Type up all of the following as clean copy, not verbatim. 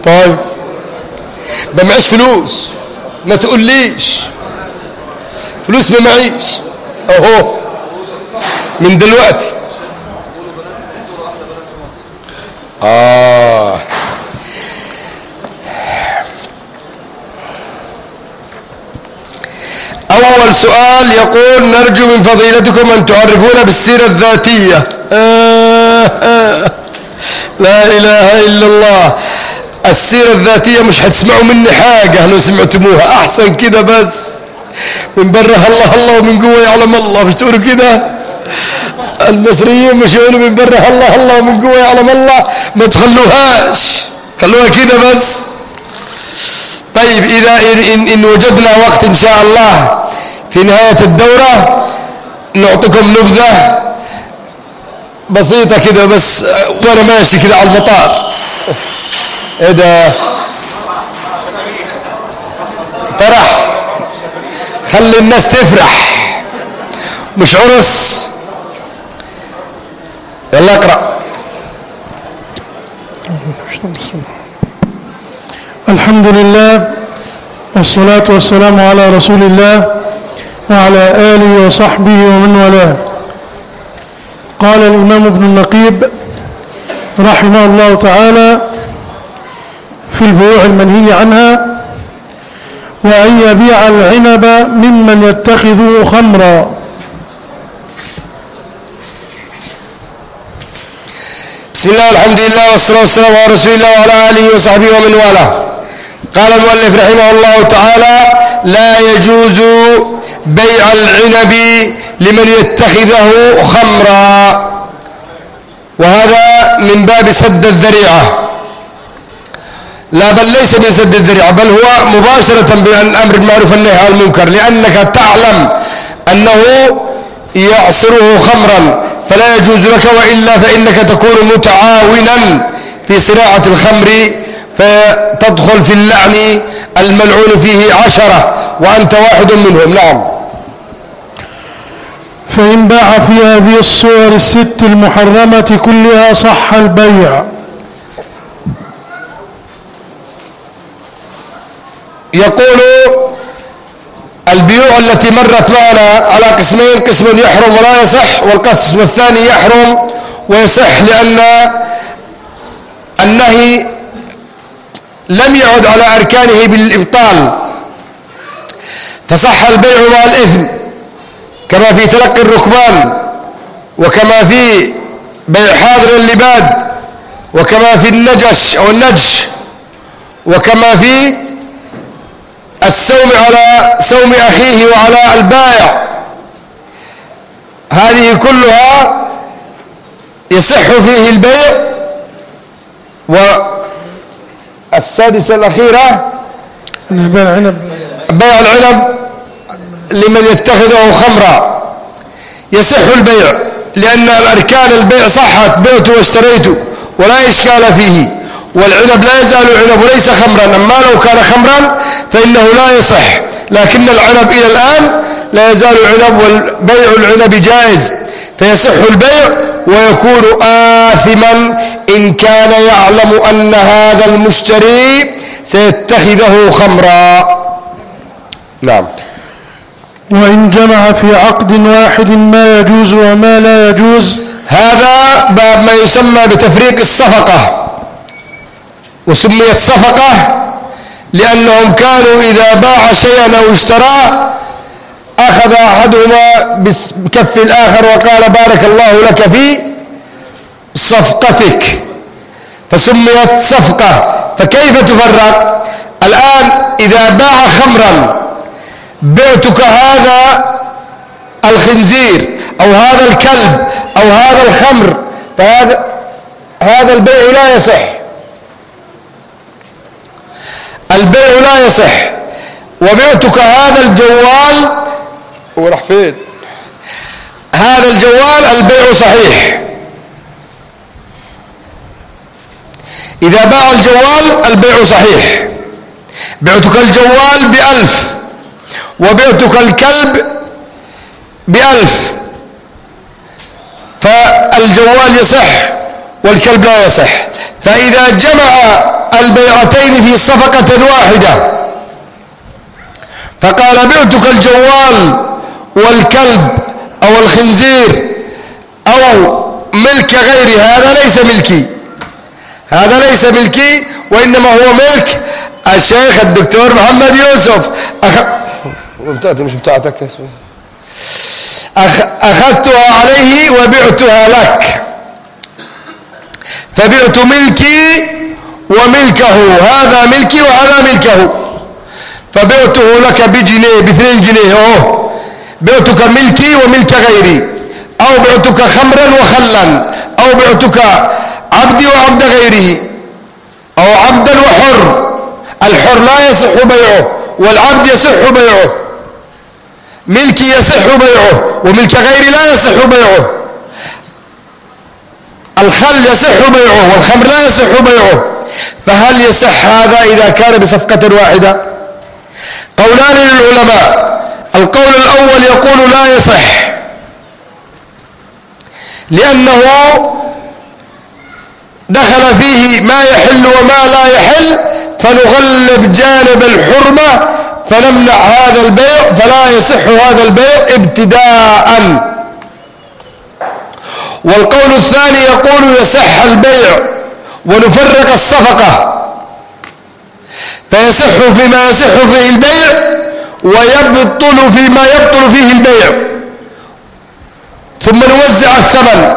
طيب ما معيش فلوس، ما تقوليش فلوس، ما معيش اهو من دلوقتي. أول سؤال يقول: نرجو من فضيلتكم أن تعرفونا بالسيرة الذاتية. لا إله إلا الله. السيرة الذاتية مش هتسمعوا مني حاجة، لو سمعتموها أحسن كده، بس من برها الله الله ومن جوه يعلم الله. مش تقولوا كده؟ المصريين مش يقولوا من برها الله الله ومن جوه يعلم الله؟ ما تخلوهاش، خلوها كده بس. طيب إذا إن وجدنا وقت إن شاء الله في نهاية الدورة نعطيكم نبذة بسيطة كده بس وأنا ماشي كده على المطار. إيه ده؟ فرح، خلي الناس تفرح، مش عرس. يلا اقرأ. الحمد لله والصلاة والسلام على رسول الله وعلى آله وصحبه ومن والاه. قال الإمام ابن النقيب رحمه الله تعالى في البيوع المنهي عنها: وأن يبيع العنب ممن يتخذه خمرا. بسم الله والحمد لله والصلاة والسلام على رسول الله وعلى آله وصحبه ومن والاه. قال المؤلف رحمه الله تعالى: لا يجوز بيع العنب لمن يتخذه خمرا، وهذا من باب سد الذريعة. لا، بل ليس من سد الذريعة، بل هو مباشرة بالأمر بالمعروف والنهي عن المنكر، لأنك تعلم أنه يعصره خمرا فلا يجوز لك، وإلا فإنك تكون متعاونا في صناعة الخمر فتدخل في اللعن الملعون فيه 10 وأنت واحد منهم. نعم. فإن باع في هذه الصور الست المحرمة كلها صح البيع. يقول: البيوع التي مرت معنا على قسمين: قسم يحرم ولا يصح، والقسم الثاني يحرم ويصح، لأن النهي لم يعد على أركانه بالإبطال، فصح البيع مع الإثم، كما في تلقي الركبان، وكما في بيع حاضر اللباد، وكما في النجش أو النجش، وكما في السوم على سوم أخيه وعلى البائع. هذه كلها يصح فيه البيع. والسادسة الأخيرة بيع العنب لمن يتخذه خمرا. يصح البيع لأن الأركان البيع صحت: بعت واشتريت ولا إشكال فيه، والعنب لا يزال عنب وليس خمرا. أما لو كان خمرا فإنه لا يصح، لكن العنب إلى الآن لا يزال عنب، والبيع العنب جائز، فيصح البيع ويكون آثما إن كان يعلم أن هذا المشتري سيتخذه خمرا. نعم. وإن جمع في عقد واحد ما يجوز وما لا يجوز. هذا باب ما يسمى بتفريق الصفقة، وسميت صفقة لأنهم كانوا إذا باع شيئا أو اشترى أخذ أحدهما بكف الآخر وقال: بارك الله لك في صفقتك، فسميت صفقة. فكيف تفرق؟ الآن إذا باع خمرا: بعتك هذا الخنزير أو هذا الكلب أو هذا الخمر، فهذا البيع لا يصح، البيع لا يصح. وبعتك هذا الجوال، وراح فين هذا الجوال، البيع صحيح. إذا باع الجوال البيع صحيح. بعتك الجوال ب1000 وبعتك الكلب ب1000، فالجوال يصح والكلب لا يصح. فإذا جمع البيعتين في صفقة واحدة فقال بعتك الجوال والكلب أو الخنزير أو ملك غيري، هذا ليس ملكي، هذا ليس ملكي، وإنما هو ملك الشيخ الدكتور محمد يوسف. مش بتاعتك، أخذتها عليه وبعتها لك، فبعت ملكي وملكه، هذا ملكي وهذا ملكه، فبعته لك بجنيه ب2 جنيه، بعتك ملكي وملك غيري، أو بعتك خمرا وخلا، أو بعتك عبدي وعبد غيري، أو عبدا وحر. الحر لا يصح بيعه والعبد يصح بيعه، ملكي يصح بيعه وملك غيري لا يصح بيعه، الخل يصح بيعه والخمر لا يصح بيعه. فهل يصح هذا إذا كان بصفقة واحدة؟ قولان للعلماء. القول الأول يقول لا يصح، لأنه دخل فيه ما يحل وما لا يحل، فنغلب جانب الحرمة فنمنع هذا البيع، فلا يصح هذا البيع ابتداء. والقول الثاني يقول يصح البيع ونفرق الصفقة، فيصح فيما يصح فيه البيع ويبطل فيما يبطل فيه البيع، ثم نوزع الثمن.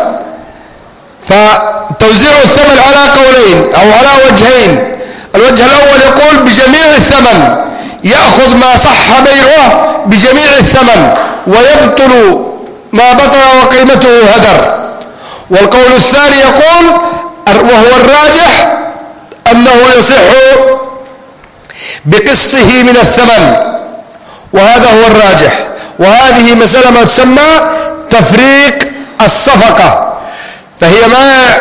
فتوزيع الثمن على قولين أو على وجهين. الوجه الأول يقول بجميع الثمن، يأخذ ما صح بيعه بجميع الثمن ويبطل ما بطل وقيمته هدر. والقول الثاني يقول وهو الراجح أنه يصح بقسطه من الثمن، وهذا هو الراجح. وهذه مسألة ما تسمى تفريق الصفقة، فهي ما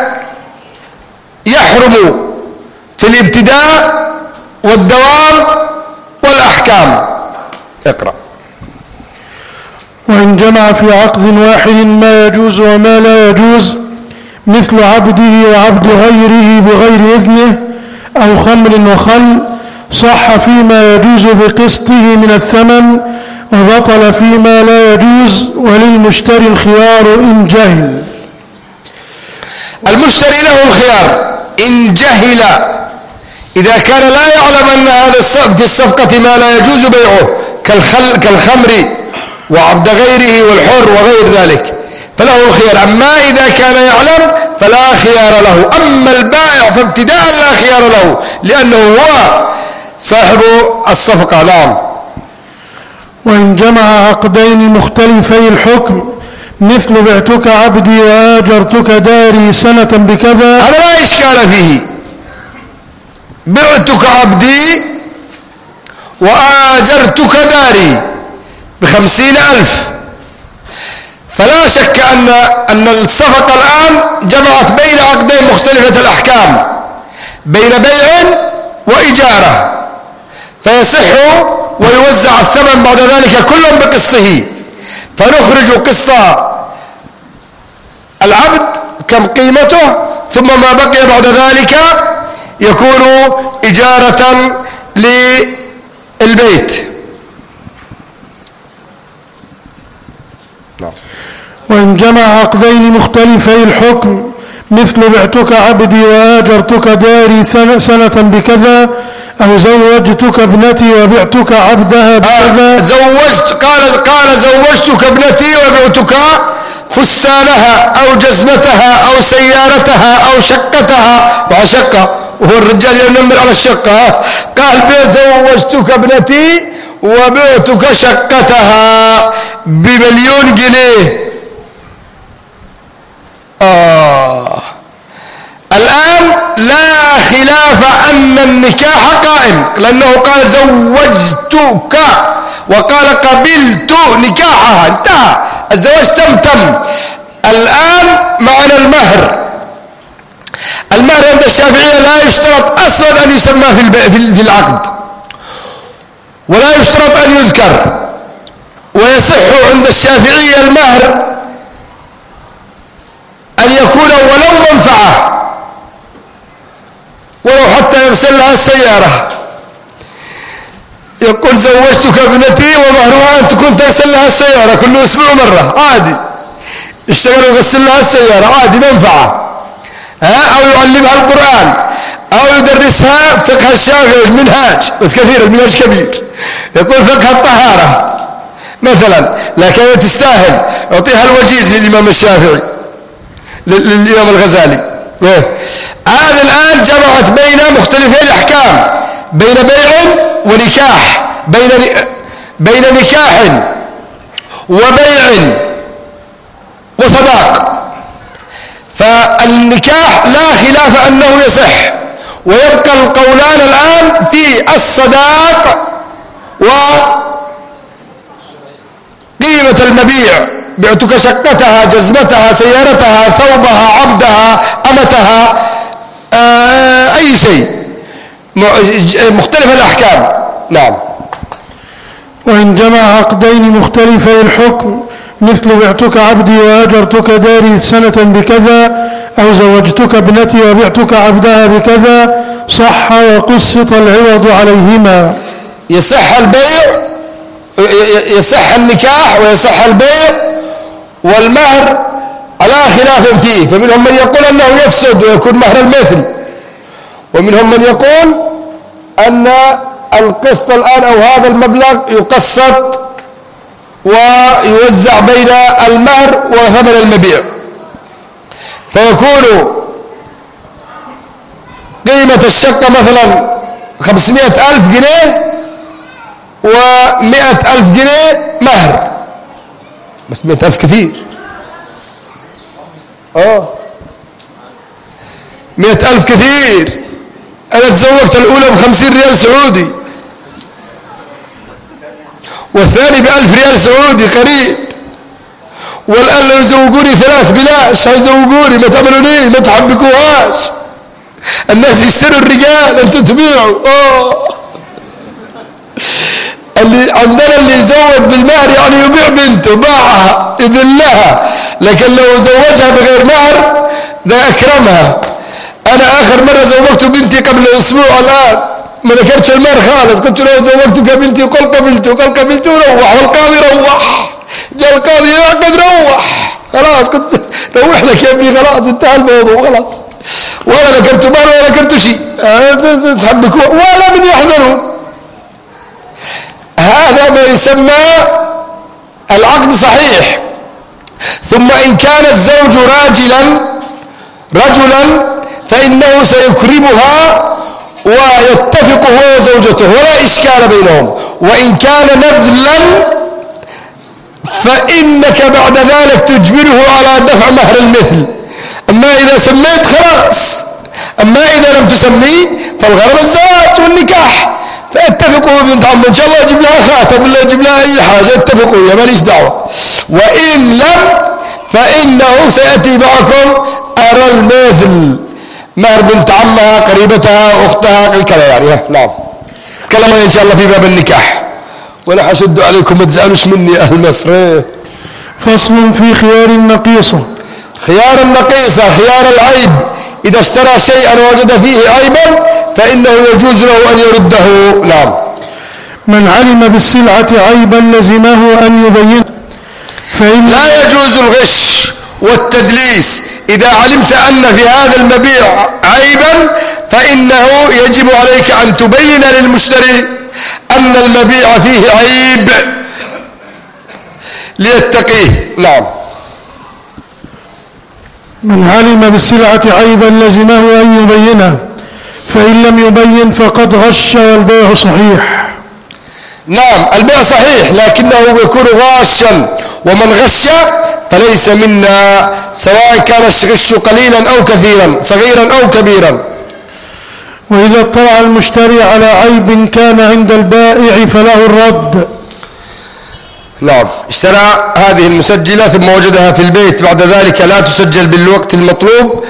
يحرم في الابتداء والدوام والأحكام. اقرأ. وإن جمع في عقد واحد ما يجوز وما لا يجوز، مثل عبده وعبد غيره بغير إذنه، أو خمر وخل، صح فيما يجوز بقسطه من الثمن وبطل فيما لا يجوز، وللمشتري الخيار إن جهل. المشتري له الخيار إن جهل، إذا كان لا يعلم أن هذا في الصفقة ما لا يجوز بيعه كالخمر وعبد غيره والحر وغير ذلك، فله الخيار. أما إذا كان يعلم فلا خيار له. أما البائع فابتداء لا خيار له، لأنه هو صاحب الصفقة. نعم. وإن جمع عقدين مختلفي الحكم، مثل بعتك عبدي وآجرتك داري سنة بكذا، هذا لا إشكال فيه. بعتك عبدي وآجرتك داري ب50,000، فلا شك أن الصفقة الآن جمعت بين عقدين مختلفة الأحكام، بين بيع وإجارة، فيصح ويوزع الثمن بعد ذلك كل بقسطه، فنخرج قسط العبد كم قيمته، ثم ما بقي بعد ذلك يكون إجارة للبيت. وإن جمع عقدين مختلفي الحكم، مثل بعتك عبدي وآجرتك داري سنة بكذا، أو زوجتك ابنتي وبعتك عبدها بكذا. قال زوجتك ابنتي وبعتك فستانها أو جزمتها أو سيارتها أو شقتها، مع شقة وهو الرجال ينمر على الشقة. قال زوجتك ابنتي وبعتك شقتها ب1,000,000 جنيه. الآن لا خلاف أن النكاح قائم، لأنه قال زوجتك وقال قبلت نكاحها، انتهى الزواج تم. الآن معنى المهر عند الشافعية لا يشترط أصلا أن يسمى في العقد، ولا يشترط أن يذكر، ويصح عند الشافعية المهر أن يكون ولو منفعة، يغسل لها السيارة، يقول زوجتك ابنتي ومهرها أن تكون تغسل لها السيارة كل أسبوع مرة، عادي يشتغل ويغسل لها السيارة عادي منفعة. أو يعلمها القرآن أو يدرسها فقه الشافعي المنهاج، بس كثير المنهاج كبير، يقول فقه الطهارة مثلا، لكن تستاهل يعطيها الوجيز للإمام الشافعي للإمام الغزالي. هذا الآن جمعت بين مختلفي الأحكام، بين بيع ونكاح، بين نكاح وبيع وصداق. فالنكاح لا خلاف أنه يصح، ويبقى القولان الآن في الصداق وقيمة المبيع، بعتك شقتها، جزمتها، سيارتها، ثوبها، عبدها، أمتها، أي شيء، مختلف الأحكام. نعم. وإن جمع عقدين مختلفي الحكم مثل بعتك عبدي وأجرتك داري سنة بكذا، أو زوجتك ابنتي وبعتك عبدها بكذا، صح وقسط العوض عليهما. يصح البيع، يصح النكاح ويصح البيع، والمهر على خلاف فيه، فمنهم من يقول أنه يفسد ويكون مهر المثل، ومنهم من يقول أن القسط الآن أو هذا المبلغ يقسط ويوزع بين المهر وثمن المبيع، فيكون قيمة الشقة مثلا 500,000 جنيه و100,000 جنيه مهر، بس 100,000 كثير. 100,000 كثير. أنا تزوجت الأولى ب50 ريال سعودي، والثاني ب1000 ريال سعودي قريب، والآن لو يزوجوني 3 بلاش هيزوجوني، ما تعملوني ما تحبكوهاش، الناس يشتروا الرجال أنتم تبيعوا. اللي عندنا اللي يزوج بالمهر يعني يبيع بنته، باعها يذلها، لكن لو زوجها بغير مهر ده أكرمها. أنا آخر مرة زوجت بنتي قبل أسبوع، الآن ما ذكرتش المهر خالص، قلت له زوجتك بنتي وقال قبلت وروح، والقاضي روح، جاء القاضي يعقد روح، خلاص كنت روح لك يا ابني، خلاص انتهى الموضوع خلاص، ولا ذكرت مهر ولا ذكرت شيء، تحبكوا ولا من يحزنون. هذا ما يسمى العقد صحيح. ثم إن كان الزوج رجلا فإنه سيكرمها ويتفق هو وزوجته ولا إشكال بينهم. وإن كان نذلا فإنك بعد ذلك تجبره على دفع مهر المثل. أما إذا سميت خلاص، أما إذا لم تسمي فالغرض الزواج والنكاح، فاتفقوا بنت عم إن شاء الله يجيب لها خاتم ولا يجيب لها أي حاجة، اتفقوا يا ماليش دعوة. وإن لم فإنه سيأتي معكم أرى المثل، مهر بنت عمها، قريبتها، أختها، كذا يعني. نعم. كلامنا إن شاء الله في باب النكاح، ولا حشد عليكم ما تزعلوش مني أهل مصر. فصل في خيار النقيصة. خيار النقيصة خيار العيب، إذا اشترى شيئا ووجد فيه عيبا فإنه يجوز له أن يرده. نعم. من علم بالسلعة عيبا لزمه أن يبين، فإن لا يجوز الغش والتدليس. إذا علمت أن في هذا المبيع عيبا فإنه يجب عليك أن تبين للمشتري أن المبيع فيه عيب ليتقيه. نعم. من علم بالسلعة عيبا لزمه أن يبينه، فإن لم يبين فقد غش والبيع صحيح. نعم البيع صحيح، لكنه يكون غاشا، ومن غش فليس منا، سواء كان الغش قليلا أو كثيرا، صغيرا أو كبيرا. وإذا اطلع المشتري على عيب كان عند البائع فله الرد. نعم. اشترى هذه المسجلة ثم وجدها في البيت، بعد ذلك لا تسجل بالوقت المطلوب.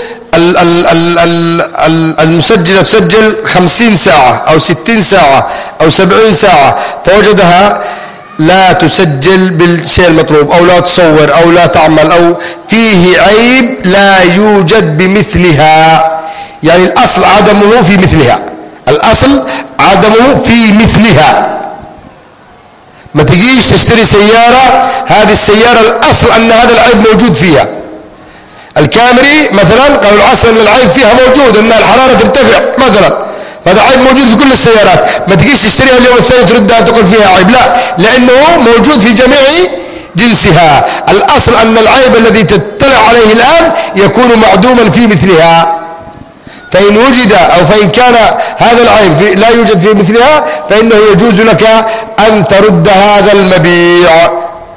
المسجلة تسجل 50 ساعة أو 60 ساعة أو 70 ساعة، فوجدها لا تسجل بالشيء المطلوب، أو لا تصور أو لا تعمل، أو فيه عيب لا يوجد بمثلها، يعني الأصل عدمه في مثلها، الأصل عدمه في مثلها. ما تجيش تشتري سيارة، هذه السيارة الأصل أن هذا العيب موجود فيها. الكامري مثلا قالوا الأصل أن العيب فيها موجود، أن الحرارة ترتفع مثلا، هذا عيب موجود في كل السيارات. ما تجيش تشتريها اليوم الثاني تردها تقول فيها عيب، لا، لأنه موجود في جميع جنسها. الأصل أن العيب الذي تطلع عليه الآن يكون معدوما في مثلها. فإن وجد أو فإن كان هذا العيب لا يوجد في مثلها فإنه يجوز لك أن ترد هذا المبيع.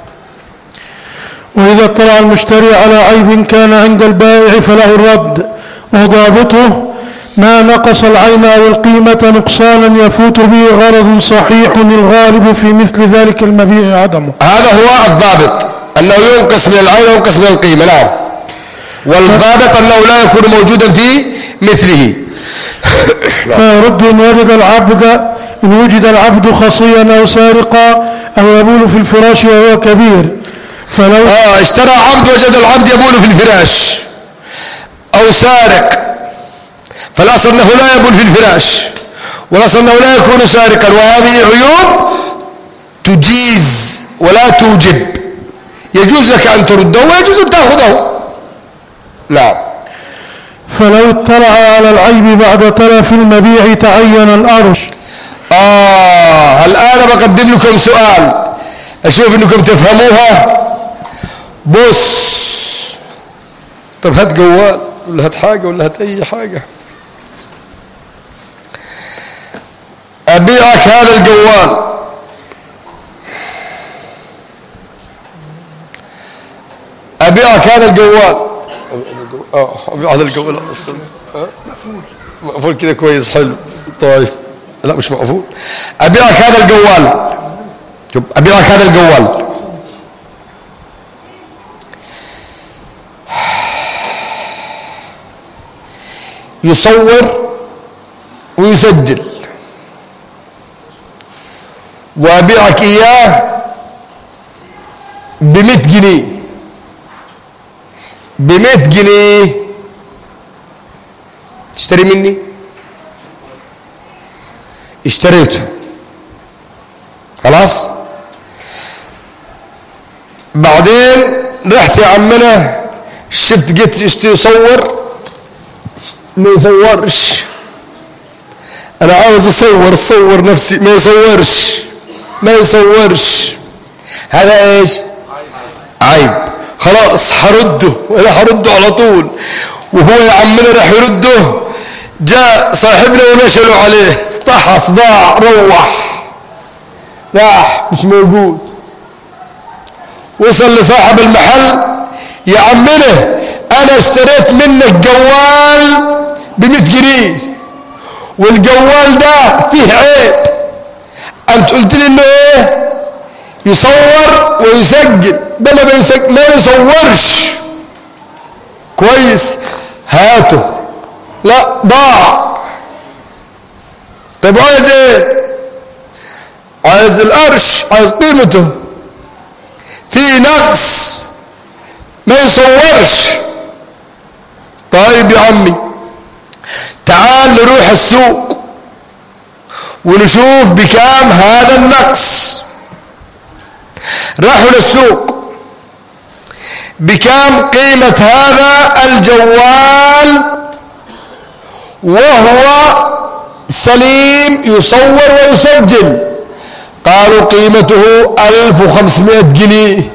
وإذا اطلع المشتري على عيب كان عند البائع فله الرد، وضابطه ما نقص العين أو القيمة نقصانا يفوت به غرض صحيح الغالب في مثل ذلك المبيع عدمه. هذا هو الضابط، أنه ينقص من العين وينقص من القيمة. نعم. والضابط أنه لا يكون موجودا في مثله. فيرد إن وجد العبد خصيا أو سارقا أو يبول في الفراش وهو كبير. فلو اشترى عبد وجد العبد يبول في الفراش أو سارق، فالأصل أنه لا يبول في الفراش، والأصل أنه لا يكون سارقا، وهذه عيوب تجيز ولا توجب. يجوز لك أن ترده ويجوز أن تأخذه. لا. فلو اطلع على العيب بعد تلف المبيع تعين الأرش. الآن بقدم لكم سؤال أشوف أنكم تفهموها. بص، طب هات جوال ولا هات حاجة ولا هات أي حاجة. أبيعك هذا الجوال، أبيعك هذا الجوال. أبيع هذا الجوال أصلا مقفول كده كويس حلو. طيب لا مش مقفول. أبيعك هذا الجوال، شوف أبيعك هذا الجوال. يصور ويسجل، وأبيعك إياه ب100 جنيه. ب100 جنيه تشتري مني؟ اشتريته خلاص. بعدين رحت يا عمنا شفت جيت يصور، ما يصورش. انا عاوز اصور نفسي، ما يصورش. هذا ايش؟ عيب. خلاص هرده، وانا هرده على طول. وهو يا عمنا راح يرده، جاء صاحبنا ونشلوا عليه، طحس، ضاع، راح مش موجود. وصل لصاحب المحل، يا عمنا انا اشتريت منك جوال ب100 جنيه، والجوال ده فيه عيب. انت قلت لي انه ايه؟ يصور ويسجل. ده ما يصورش كويس. هاته. لا، ضاع. طيب عايز ايه؟ عايز القرش، عايز قيمته. في نقص، ما يصورش. طيب يا عمي تعال نروح السوق ونشوف بكام هذا النقص. راحوا للسوق، بكام قيمة هذا الجوال وهو سليم يصور ويسجل؟ قالوا قيمته 1500 جنيه.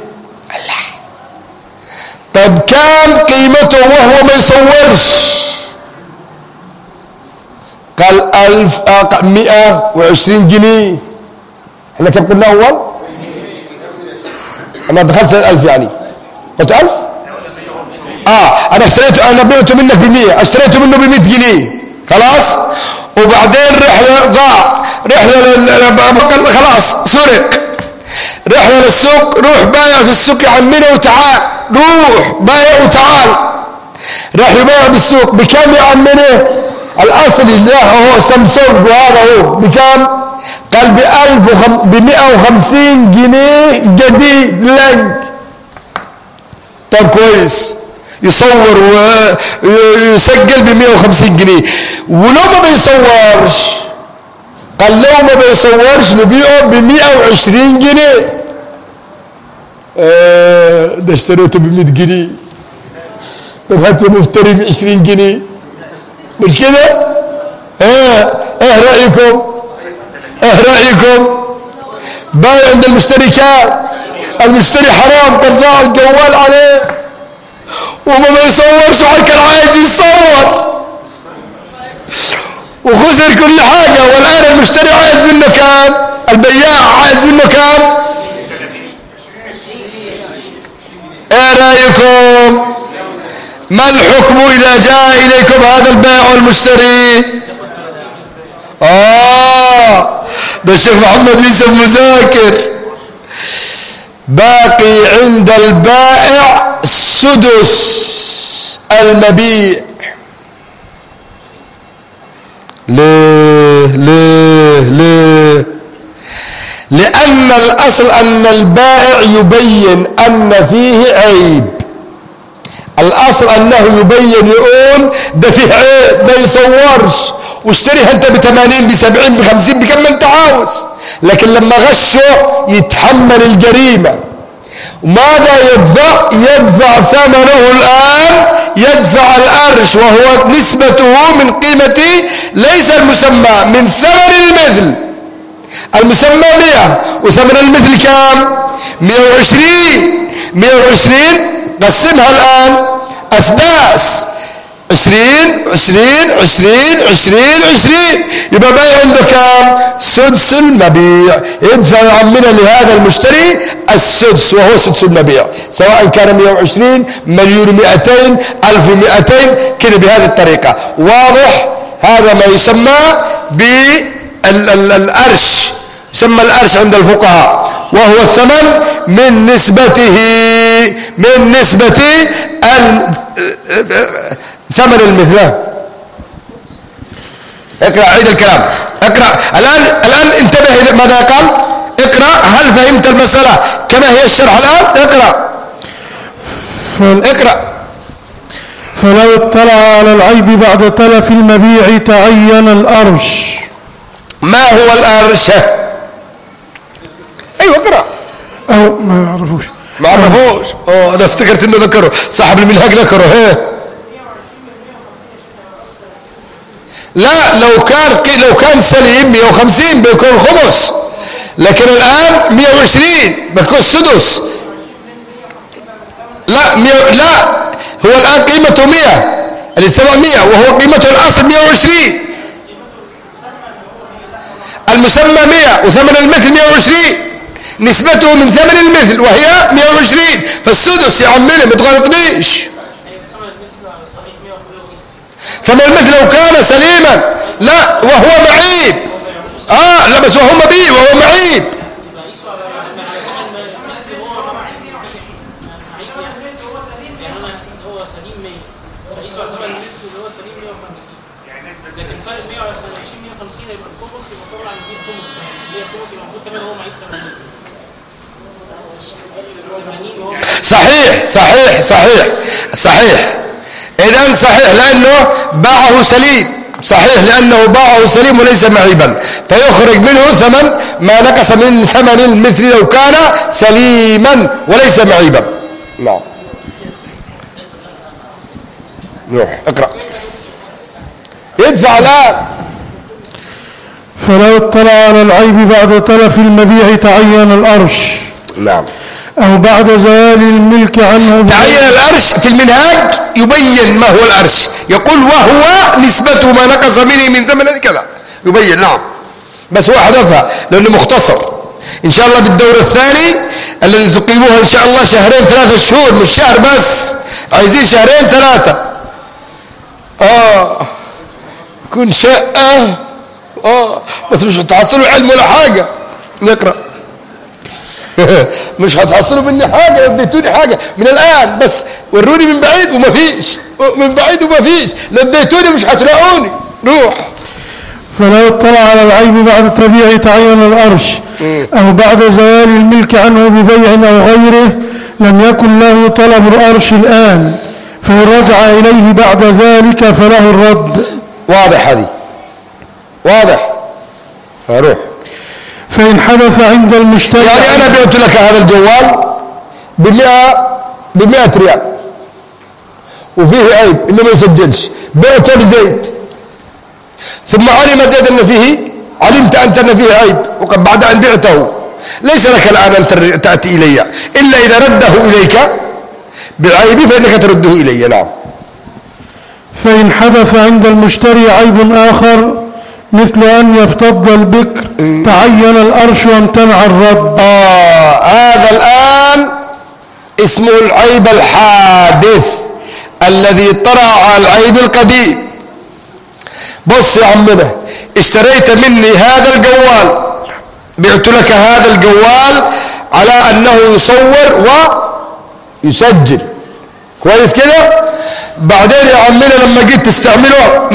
طيب كام قيمته وهو ما يصورش؟ قال 120 جنيه. احنا كم قلنا اول؟ انا دخلت 1000 يعني. قلت 1000؟ انا اشتريته، انا بعته منك ب100، اشتريته منه ب100 جنيه خلاص. وبعدين رحله ضاع، رحله خلاص سرق. رحله للسوق، روح بايع في السوق يا عمنا وتعال. روح بايع وتعال. راح يبيع بالسوق بكام يا عمنا؟ الاصلي اللي هو سامسونج، وهذا هو بكام؟ قال ب150 جنيه جديد لك. طب كويس، يصور ويسجل ب150 جنيه. ولو ما بيصورش قال لو ما بيصورش نبيعه ب120 جنيه. ده اشتريته ب100 جنيه. طب هات يا مفتري ب20 جنيه مش كده؟ ايه رأيكم؟ بايع عند المشتري كام؟ المشتري حرام طلع الجوال عليه وما يصورش وكان عايز يصور وخسر كل حاجة. والآن المشتري عايز منه كام؟ البياع عايز منه كام؟ ايه رأيكم؟ ما الحكم إذا جاء إليكم هذا البائع والمشتري؟ ده الشيخ محمد يوسف مذاكر. باقي عند البائع سدس المبيع. ليه؟ لأن الأصل أن البائع يبين أن فيه عيب. الأصل أنه يبين يقول ده فيه عيب ما يصورش واشتريها انت ب80 ب70 ب50 بكم ما انت عاوز. لكن لما غشه يتحمل الجريمة. وماذا يدفع؟ يدفع ثمنه الآن، يدفع الأرش وهو نسبته من قيمة ليس المسمى من ثمن المثل. المسمى 100 وثمن المثل كام؟ 120 قسمها الآن أسداس 20 يبقى بايع عنده كام؟ سدس المبيع. يدفع يا عمنا لهذا المشتري السدس وهو سدس المبيع، سواء كان 120 مليون 200 1200 كده بهذه الطريقة. واضح؟ هذا ما يسمى بالأرش، يسمى الأرش عند الفقهاء، وهو الثمن من نسبة ثمن المثل. اقرأ، عيد الكلام، اقرأ الآن انتبه ماذا قال. اقرأ، هل فهمت المسألة كما هي الشرح الآن؟ اقرأ. فلو اطلع على العيب بعد تلف المبيع تعين الأرش. ما هو الأرش؟ ايوه اقرأ. أو ما عرفوش. انا افتكرت انه ذكره صاحب المنهاج ذكره. لا، لو كان سليم 150 بيكون خمس، لكن الآن 120 بيكون سدس. لا هو الآن قيمته 100 اللي سوى 100 وهو قيمته الأصل 120. المسمى 100 وثمن المثل 120 نسبته من ثمن المثل وهي 120 فالسدس يا عمنا ما تغلطنيش. ثمن المثل لو كان سليما لا وهو معيب لا بس وهو مبيع وهو معيب. صحيح إذن صحيح لأنه باعه سليم، صحيح لأنه باعه سليم وليس معيبا، فيخرج منه ثمن ما نقص من ثمن المثل لو كان سليما وليس معيبا. نعم روح اقرأ. يدفع الآن. فلو اطلع على العيب بعد تلف المبيع تعين الأرش. نعم. أو بعد زوال الملك عنه. تعين الأرش في المنهاج يبين ما هو الأرش، يقول وهو نسبته ما نقص منه من ثمن كذا يبين. نعم بس هو حذفها لأنه مختصر. إن شاء الله بالدور الثاني الذي تقيموها إن شاء الله 2-3 شهور، مش شهر بس، عايزين 2-3. كن شقة بس مش هتحصلوا علم ولا حاجة. نقرأ. مش هتحصلوا مني حاجة، اديتوني حاجة من الآن بس وروني من بعيد وما فيش، من بعيد وما فيش، لو اديتوني مش هتلاقوني. روح. فلو اطلع على العيب بعد تبيع تعين الأرش أو بعد زوال الملك عنه ببيع أو غيره لم يكن له طلب الأرش الآن، فإن رجع إليه بعد ذلك فله الرد. واضح؟ هذه واضح. أروح. فإن حدث عند المشتري، يعني أنا بعت لك هذا الجوال ب100 ريال وفيه عيب إنه ما يسجلش، بعته لزيد، ثم علم زيد أن فيه، علمت أنت أن فيه عيب وقد بعد أن بعته، ليس لك الآن أن تأتي إلي إلا إذا رده إليك بالعيب فإنك ترده إلي. نعم. فإن حدث عند المشتري عيب آخر مثل أن يفتض البكر تعين الأرش وامتنع الرد. هذا الآن اسمه العيب الحادث الذي طرأ على العيب القديم. بص يا عمنا، اشتريت مني هذا الجوال، بعت لك هذا الجوال على أنه يصور ويسجل كويس كده. بعدين يا عمنا لما جيت تستعمله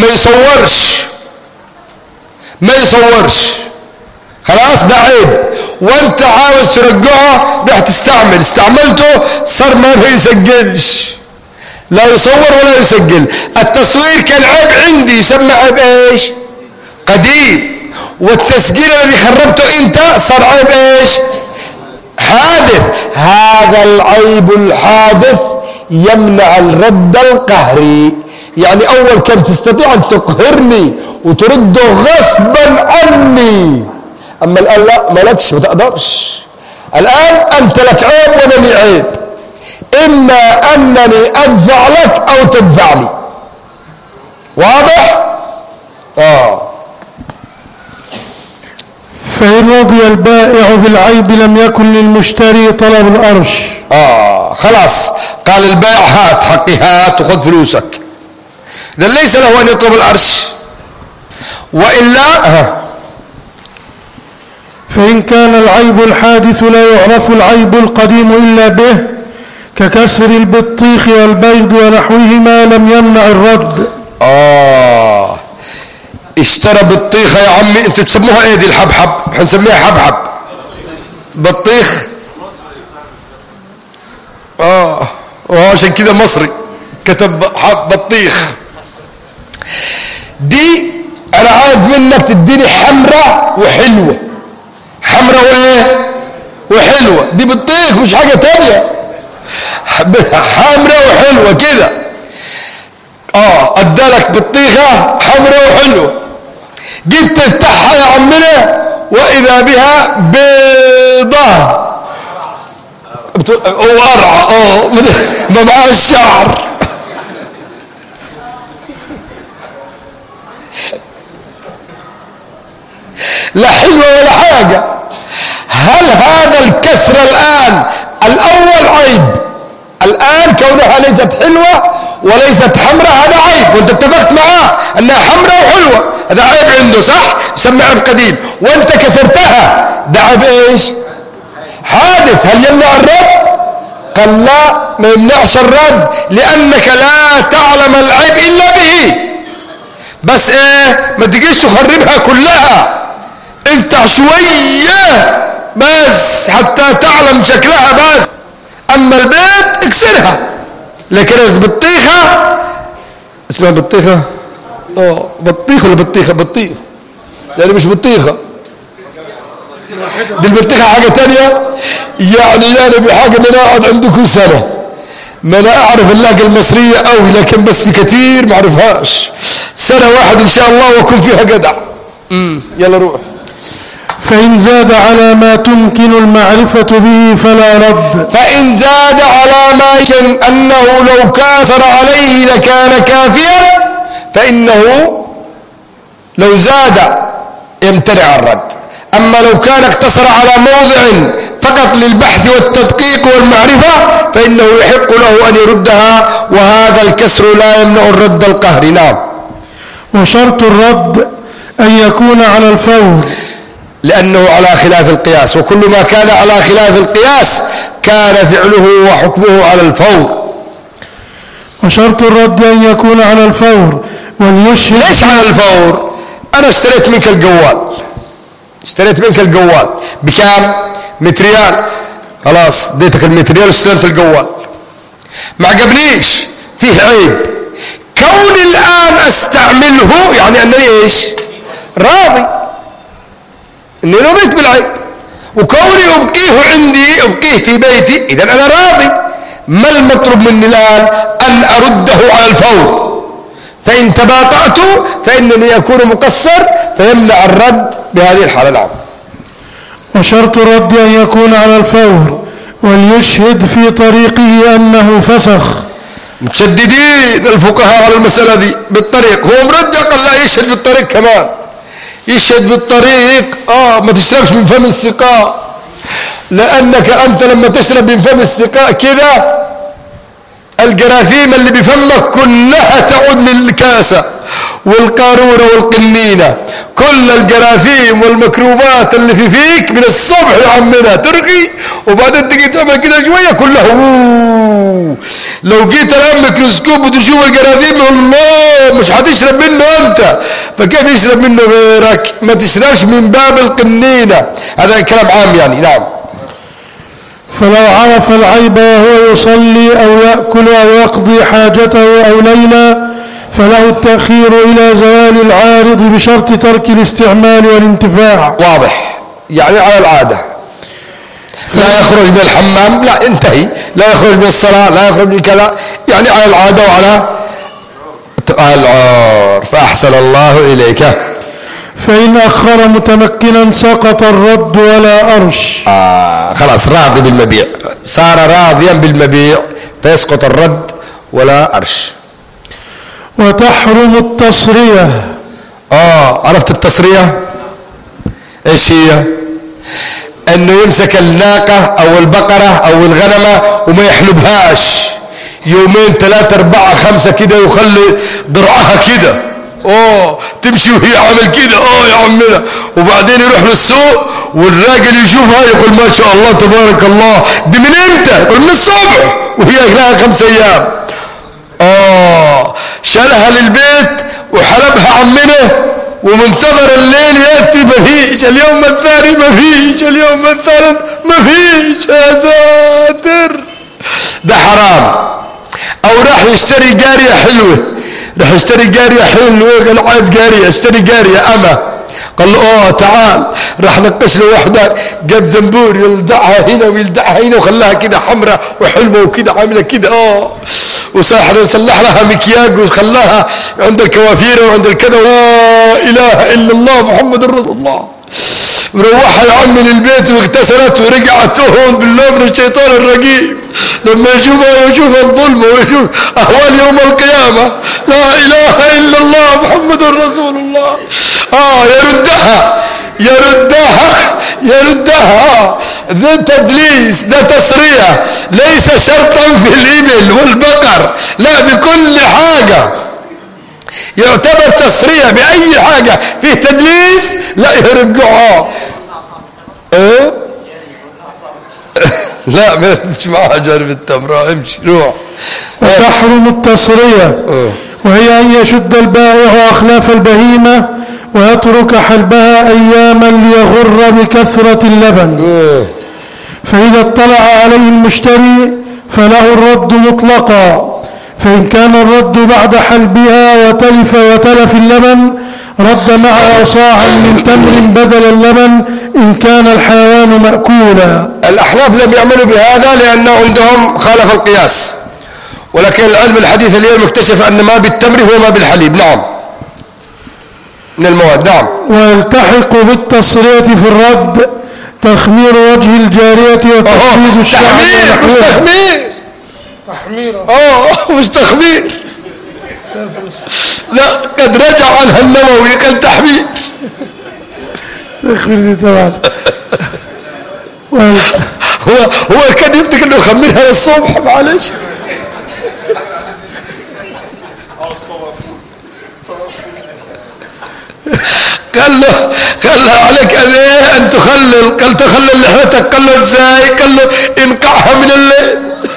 ما يصورش، خلاص ده عيب، وانت عاوز ترجعه رح استعملته صار ما يسجلش، لا يصور ولا يسجل. التصوير كان عيب عندي، يسمى عيب ايش؟ قديم. والتسجيل الذي خربته انت صار عيب ايش؟ حادث. هذا العيب الحادث يمنع الرد القهري. يعني اول كان تستطيع ان تقهرني وترده غصبا عني، اما الان لا، مالكش، ما تقدرش. الان انت لك عيب وانا لي عيب، اما انني ادفع لك او تدفع لي. واضح؟ فإن رضي البائع بالعيب لم يكن للمشتري طلب الأرش. خلاص، قال البائع هات حقي، هات وخذ فلوسك، إذا ليس له أن يطلب الأرش. وإلا فإن كان العيب الحادث لا يعرف العيب القديم إلا به ككسر البطيخ والبيض ونحوهما لم يمنع الرد. اشترى بطيخة يا عمي، انتوا تسموها ايه دي؟ الحبحب، حنسميها حبحب، بطيخ. وعشان كده مصري كتب بطيخ. دي انا عايز منك تديني حمرة وحلوة، حمرة وايه وحلوة. دي بطيخ مش حاجة تانية، حمرة وحلوة كده. ادالك بطيخة حمرة وحلوة، جيت تفتحها يا عمنا واذا بها بيضة وقرعة ما معاها الشعر. لا حلوة ولا حاجة. هل هذا الكسر الآن الأول عيب؟ الآن كونها ليست حلوة وليست حمراء هذا عيب، وانت اتفقت معاه انها حمراء وحلوة، هذا عيب عنده صح، يسمى عيب قديم. وانت كسرتها، ده عيب ايش؟ حادث. هل يمنع الرد؟ قال لا، ما يمنعش الرد، لانك لا تعلم العيب الا به. بس ايه، ما تجيش تخربها كلها، افتح شوية بس حتى تعلم شكلها بس. اما البيت اكسرها، لكن البطيخة اسمها بطيخة، بطيخ ولا بطيخة؟ بطيخ يعني مش بطيخة، دي البطيخة حاجة تانية. يعني انا بحاجة ان انا اقعد عندكم سنة، ما انا اعرف اللهجة المصرية قوي، لكن بس في كتير ما اعرفهاش. سنة واحد ان شاء الله واكون فيها جدع. يلا روح. فإن زاد على ما تمكن المعرفة به فلا رد. فإن زاد على ما يمكن أنه لو كاثر عليه لكان كافيا، فإنه لو زاد يمتنع الرد. أما لو كان اقتصر على موضع فقط للبحث والتدقيق والمعرفة فإنه يحق له أن يردها، وهذا الكسر لا يمنع الرد القهري. نعم. وشرط الرد أن يكون على الفور، لأنه على خلاف القياس، وكل ما كان على خلاف القياس كان فعله وحكمه على الفور. وشرط الرد أن يكون على الفور وليشهد. ليش على الفور؟ أنا اشتريت منك الجوال بكام؟ 100 ريال، خلاص اديتك ال 100 ريال واستلمت الجوال، ما عجبنيش، فيه عيب. كوني الآن استعمله يعني أنني ايش؟ راضي. اني رضيت بالعيب، وكوني ابقيه عندي ابقيه في بيتي اذا انا راضي. ما المطلوب مني الان؟ ان ارده على الفور، فان تباطأت فانني اكون مقصر فيمنع الرد بهذه الحالة. نعم. وشرط الرد أن يكون على الفور، وليشهد في طريقه أنه فسخ. متشددين الفقهاء على المسألة دي بالطريق، هو مرد قال لا يشهد بالطريق كمان، يشهد بالطريق. ما تشربش من فم السقاء، لأنك أنت لما تشرب من فم السقاء كذا الجراثيم اللي بفمك كلها تعود للكاسة والقارورة والقنينة، كل الجراثيم والميكروبات اللي فيك من الصبح يا عمنا ترقي، وبعدين تجي تعمل كده شوية كلها لو جيت الآن ميكروسكوب وتشوف الجراثيم الله مش هتشرب منه أنت، فكيف يشرب منه غيرك؟ ما تشربش من باب القنينة، هذا كلام عام يعني. نعم. فلو عرف العيب وهو يصلي أو يأكل أو يقضي حاجته أو ليلا فله التأخير إلى زوال العارض بشرط ترك الاستعمال والانتفاع. واضح، يعني على العادة لا يخرج من الحمام، لا انتهي، لا يخرج من الصلاة، لا يخرج من كذا، يعني على العادة وعلى العرف. أحسن الله إليك. فإن أخر متمكنا سقط الرد ولا أرش. خلاص راضي بالمبيع، صار راضيا بالمبيع فيسقط الرد ولا أرش. وتحرم التصرية. عرفت التصرية ايش هي؟ انه يمسك الناقة او البقرة او الغنمة وما يحلبهاش يومين 3 4 5 كده، ويخلي ضرعها كده تمشي وهي عمل كده يا عمنا، وبعدين يروح للسوق والراجل يشوفها يقول ما شاء الله تبارك الله، دي من امتى؟ يقول من الصبح وهي لها 5 ايام. شالها للبيت وحلبها عمنا ومنتظر الليل يأتي ما فيش، اليوم الثاني ما فيش، اليوم الثالث ما فيش، يا ساتر ده حرام. او راح يشتري جارية حلوة، راح يشتري جارية حلوة، قال عايز جارية، اشتري جارية أما، قال له تعال، راح نقش له واحدة، جاب زنبور يلدعها هنا ويلدعها هنا وخلاها كده حمراء وحلوة وكده عاملة كده وساحر يصلح لها مكياج وخلاها عند الكوافير وعند الكذا. لا اله الا الله محمد رسول الله. روحها يا عمي للبيت واغتسلت ورجعت هون بالله من الشيطان الرجيم، لما يشوف الظلم ويشوف اهوال يوم القيامه. لا اله الا الله محمد رسول الله. يردها ده تدليس، ده تصرية، ليس شرطا في الإبل والبقر، لا بكل حاجة يعتبر تصرية، بأي حاجة فيه تدليس لا يرجعها. لا ما تسمعها جانب التمرة، امشي روح. وتحرم التصرية وهي أن يشد البائع أخلاف البهيمة ويترك حلبها أياما ليغر بكثرة اللبن، فإذا اطلع عليه المشتري فله الرد مطلقا، فإن كان الرد بعد حلبها وتلف اللبن رد معها صاعا من تمر بدل اللبن إن كان الحيوان مأكولا. الأحناف لم يعملوا بهذا لأنه عندهم خالف القياس، ولكن العلم الحديث اليوم اكتشف أن ما بالتمر هو ما بالحليب. نعم من المواد. نعم. ويلتحق بالتصرية في الرد تخمير وجه الجارية وتسويد الشعر. مش تخمير مش تخمير، لا قد رجع عنها النووي قال تحمير. هو كان يفتكر انه يخمرها للصبح، معلش. قال له عليك ان تخلل، قال تخلل لحيتك، قال له ازاي؟ قال له انقعها من الليل.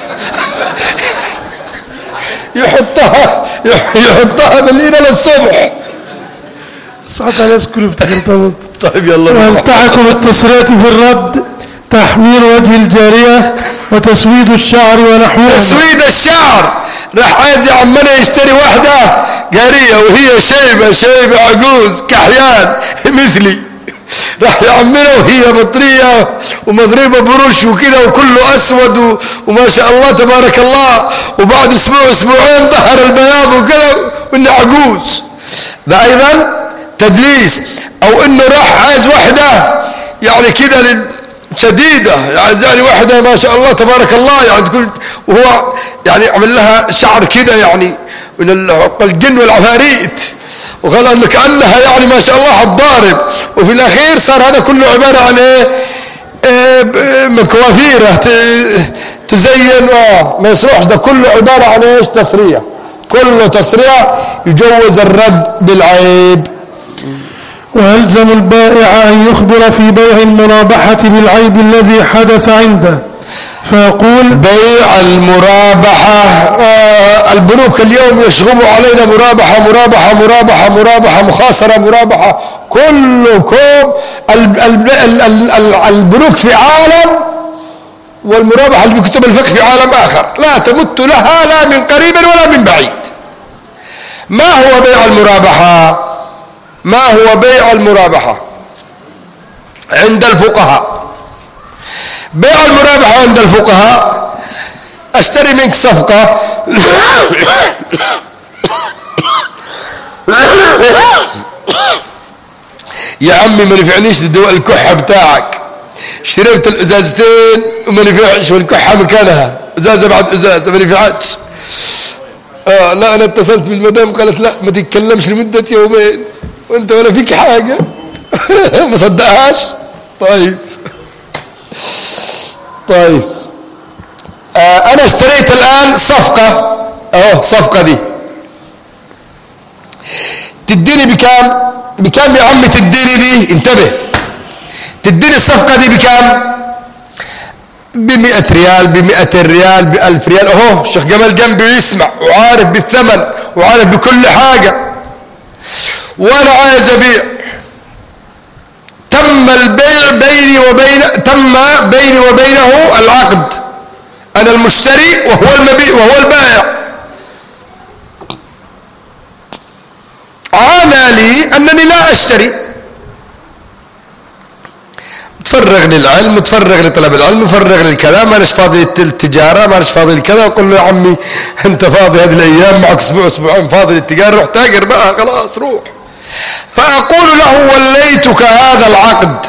يحطها من الى للصبح. صعد على اسكول افتكرت. طيب يلا. ويلتحق بالتصرية في الرد تحمير وجه الجارية وتسويد الشعر ونحوه. تسويد الشعر، راح عايز يا عمنا يشتري واحدة جارية وهي شيبة عجوز كحيان مثلي، راح يعملها وهي بطرية ومضربة برش وكده وكله أسود وما شاء الله تبارك الله، وبعد أسبوع أسبوعين ظهر البياض وكده وإنه عجوز. ده أيضا تدليس. أو إنه راح عايز واحدة يعني كده شديدة، يعني واحدة ما شاء الله تبارك الله يعني تكون، وهو يعني عمل لها شعر كده يعني من الجن والعفاريت، وقال انه كأنها يعني ما شاء الله حتضارب، وفي الاخير صار هذا كله عبارة عن كوافيرة تزين. ما يصلحش، ده كله عبارة عن ايش؟ تسرية. كله تسرية يجوز الرد بالعيب. ويلزم البائع أن يخبر في بيع المرابحة بالعيب الذي حدث عنده، فيقول: بيع المرابحة. البنوك اليوم يشغبوا علينا مرابحة مرابحة مرابحة مرابحة، مخاصرة مرابحة، كلكم البنوك في عالم، والمرابحة اللي بكتب الفقه في عالم آخر، لا تمت لها لا من قريب ولا من بعيد. ما هو بيع المرابحة؟ ما هو بيع المرابحة عند الفقهاء؟ بيع المرابحة عند الفقهاء: اشتري منك صفقة يا عمي ما نفعنيش الدواء الكحة بتاعك، شربت الازازتين وما نفعش، والكحة مكانها ازازة بعد ازازة ما نفعتش. لا انا اتصلت بالمدام قالت لا ما تتكلمش لمدة يومين وانت ولا فيك حاجة. ما صدقهاش. طيب انا اشتريت الان صفقة، صفقة دي تديني بكام؟ بكام يا عمي تديني دي؟ انتبه، تديني الصفقة دي بكام؟ ب100 ريال، ب200 ريال، ب1000 ريال. الشيخ جمال جنبي يسمع وعارف بالثمن وعارف بكل حاجة، وانا عايز ابيع. تم بيني وبينه العقد، انا المشتري وهو المبيع وهو البائع. عملي انني لا اشتري، متفرغ للعلم، متفرغ لطلب العلم، متفرغ للكلام، مانيش فاضي للتجاره، مانيش فاضي لكذا. اقول له يا عمي انت فاضي هذه الايام، معك اسبوع اسبوعين فاضي للتجاره، روح تاجر بقى خلاص روح. فاقول له وليتك هذا العقد،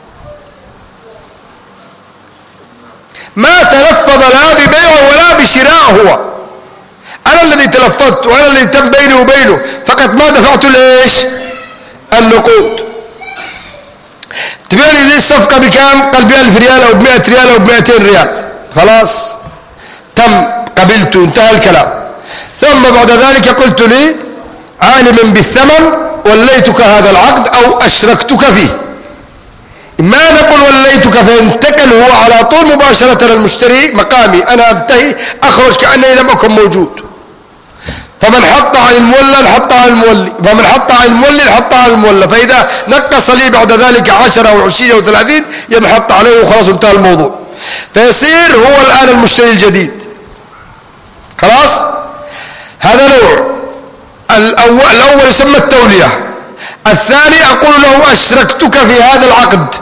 ما تلفظ لا ببيع ولا بشراء، هو انا الذي تلفظت وانا الذي تم بيني وبينه، فقط ما دفعت ليش؟ النقود. تبيعني دي الصفقة بكام؟ قال ب1000 ريال او ب100 ريال او ب200 ريال، خلاص تم، قبلت، انتهى الكلام. ثم بعد ذلك قلت لي عالما بالثمن وليتك هذا العقد او اشركتك فيه. ما نقول وليتك فينتقل هو على طول مباشرة للمشتري مقامي، انا انتهي اخرج كأنني لم اكن موجود. فمن حط على المولى نحط على المولي، فمن حط على المولي نحط على المولى، فإذا نقص لي بعد ذلك 10 أو 20 أو 30 ينحط عليه وخلاص انتهى الموضوع. فيصير هو الآن المشتري الجديد. خلاص؟ هذا نوع. الأول يسمى التولية. الثاني أقول له أشركتك في هذا العقد،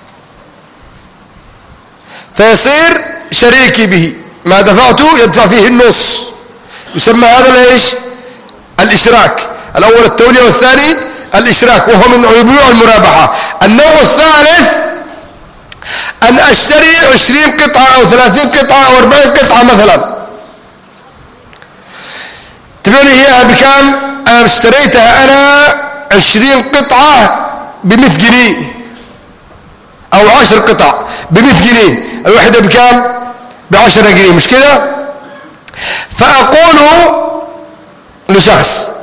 فيصير شريكي به، ما دفعته يدفع فيه النص، يسمى هذا ايش؟ الاشراك. الاول التولية والثاني الاشراك، وهو من بيوع المرابحة. النوع الثالث ان اشتري 20 قطعة او 30 قطعة او 40 قطعة مثلا، تبيعني اياها بكام؟ انا اشتريتها انا 20 قطعة ب100 جنيه او 10 قطع ب100 جنيه، الواحدة بكام؟ ب10 جنيه، مش كده؟ فأقول لشخص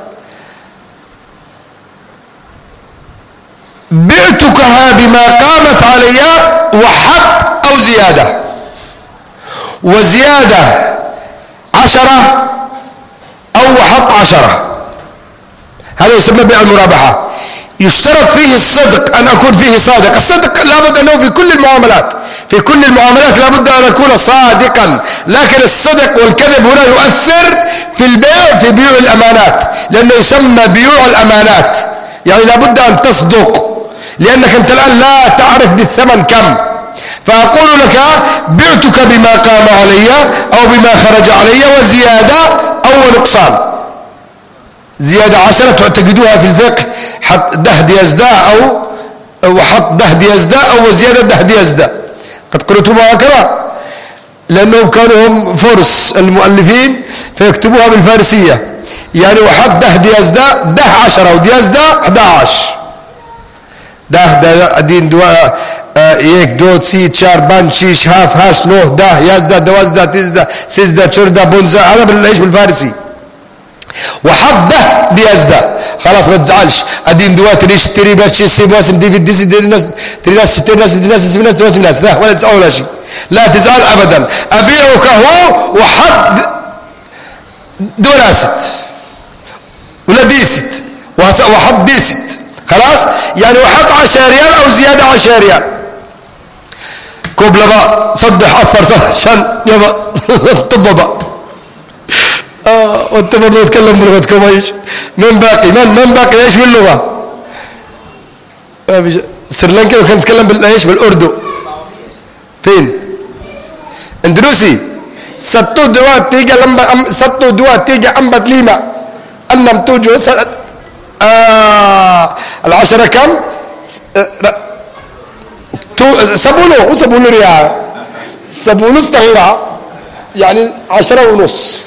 بعتكها بما قامت علي وحق أو زيادة، وزيادة 10 أو وحق 10. هذا يسمى بيع المرابحة. يشترط فيه الصدق، أن أكون فيه صادق. الصدق لابد أنه في كل المعاملات، في كل المعاملات لابد أن أكون صادقا، لكن الصدق والكذب هنا يؤثر في البيع، في بيوع الأمانات، لأنه يسمى بيوع الأمانات، يعني لابد أن تصدق لأنك أنت الآن لا تعرف بالثمن كم. فأقول لك بعتك بما قام علي أو بما خرج علي وزيادة أو نقصان. زيادة 10 تعتقدوها في الفقه حط دهد يزداء أو حط دهد يزداء أو زيادة دهد يزداء. قد قرأتم هكذا لأنهم كانوا هم فرس المؤلفين فيكتبوها بالفارسية. يعني وحط دهد يزداء ده 10 ودي يزداء 11 ده دين دواء یک دو سی چار پنج شش هفت هشت نه ده 11 12 13 13 14 15 هذا بالإيش بالفارسي. وحط ده بيزداد خلاص ما تزعلش. ادين دلوقتي نشتري باش تشتري مواسم دي في الدي الناس تري ناس 60 ناس 60 ناس 70 ناس 80 ناس لا ولا تزعل ولا شيء. لا تزعل ابدا. ابيعك هو وحط دوناست ولا ديست وحط ديست خلاص. يعني وحط 10 ريال او زياده 10 ريال. كوب لبا صدح أفر عشان يبا طببا وانت برضو تتكلم بلغتكم ايش من باقي من باقي ايش باللغة سريلانكا وكان يتكلم بالايش بالاردو فين اندروسي ستو دوات تيجا لمبا ستو دوات تيجا امبت ليما انم توجو 10 كم سبولو ريال سبولو استغيرها يعني 10 ونص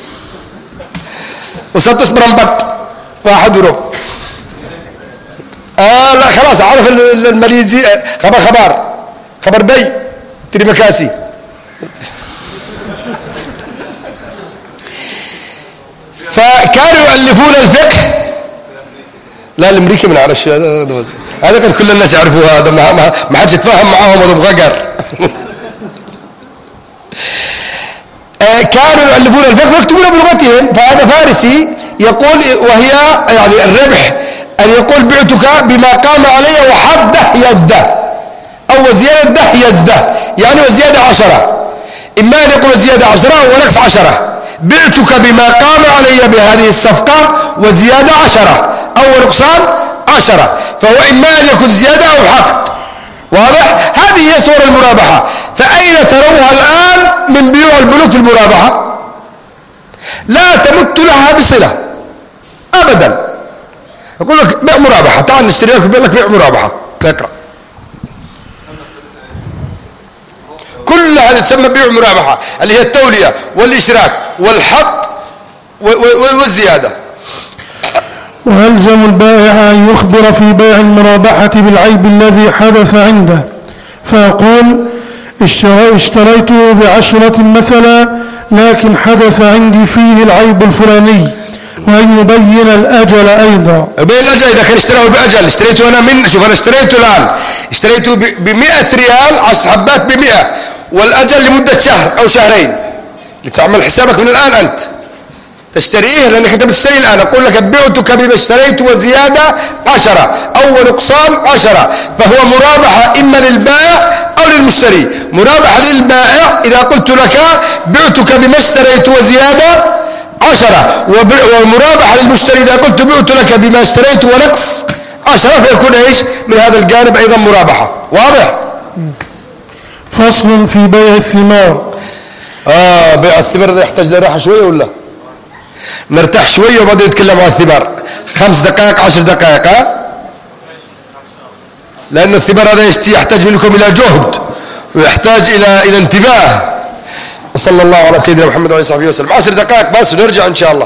وستس برمبت 1 يورو. لا خلاص عرف الماليزي خبر بي تري مكاسي. فكانوا يؤلفون الفقه. لا الامريكي ما نعرفش هذا كان كل الناس يعرفوا هذا ما حدش يتفاهم معاهم هذا بغقر. كانوا يؤلفون الفقه ويكتبون بلغتهم. فهذا فارسي يقول وهي يعني الربح أن يقول بعتك بما قام علي وحد ده يزده أو زيادة ده يزده يعني وزيادة 10. إما أن يقول زيادة 10 ونقص 10. بعتك بما قام علي بهذه الصفقة وزيادة 10 أو نقصان 10. فهو إما أن يكون زيادة أو حق. واضح؟ هذه هي صور المرابحة. فأين تروها الآن من بيوع البنوك في المرابحة؟ لا تمت لها بصلة أبدا. يقول لك بيع مرابحة تعال نشتري لك بيقول لك بيع مرابحة اقرأ كلها اللي تسمى بيع مرابحة اللي هي التولية والإشراك والحط والزيادة. ويلزم البائع أن يخبر في بيع المرابحة بالعيب الذي حدث عنده فيقول اشتريته ب10 مثلا لكن حدث عندي فيه العيب الفلاني وأن يبين الأجل أيضا. يبين الأجل إذا كان اشتراه بأجل. اشتريته أنا شوف أنا اشتريته الآن اشتريته ب100 ريال 10 حبات ب100 والأجل لمدة شهر أو شهرين لتعمل حسابك من الآن أنت تشتريه لأنك أنت بتشتري الآن. أقول لك بعتك بما اشتريت وزيادة 10 أو نقصان 10. فهو مرابحة إما للبائع أو للمشتري. مرابحة للبائع إذا قلت لك بعتك بما اشتريت وزيادة 10 والمرابحة للمشتري إذا قلت بعت لك بما اشتريت ونقص 10 فيكون إيش من هذا الجانب أيضا مرابحة. واضح؟ فصل في بيع الثمار. بيع الثمار ده يحتاج لراحة شوية ولا نرتاح شوية وبعدين نتكلم عن الثمار 5 دقائق 10 دقائق لأن الثمار هذا يحتاج منكم إلى جهد ويحتاج إلى انتباه. صلى الله على سيدنا محمد وعلى صحبه وسلم. 10 دقائق بس ونرجع إن شاء الله.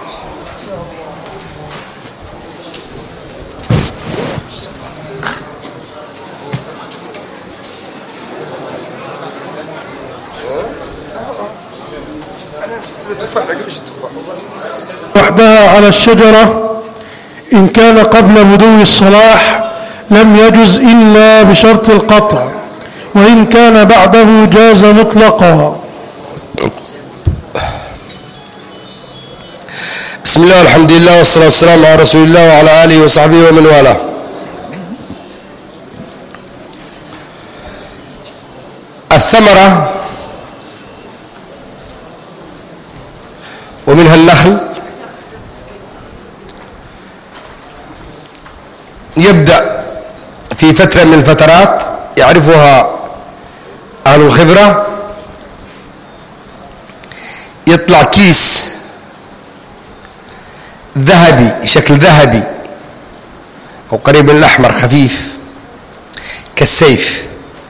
وحدها على الشجرة إن كان قبل بدو الصلاح لم يجز إلا بشرط القطع وإن كان بعده جاز مطلقا. بسم الله والحمد لله والصلاة والسلام على رسول الله وعلى آله وصحبه ومن والاه. الثمرة ومنها النخل يبدأ في في فترة من الفترات يعرفها أهل الخبرة، يطلع كيس ذهبي، شكل ذهبي أو قريب من الأحمر، خفيف كالسيف،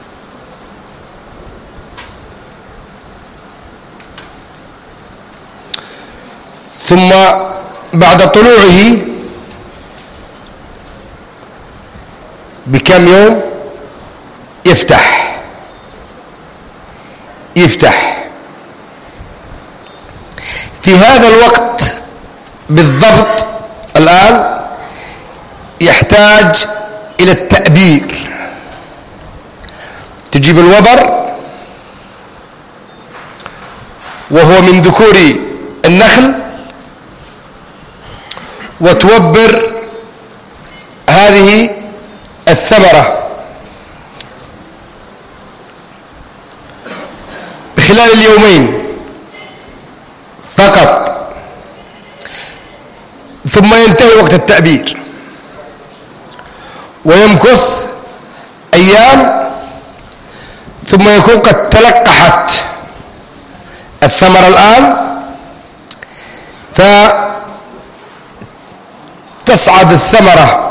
ثم بعد طلوعه بكم يوم يفتح في هذا الوقت بالضبط. الآن يحتاج إلى التأبير، تجيب الوبر وهو من ذكور النخل وتوبر هذه الثمرة بخلال اليومين فقط، ثم ينتهي وقت التأبير ويمكث أيام، ثم يكون قد تلقحت الثمرة الآن، فتصعد الثمرة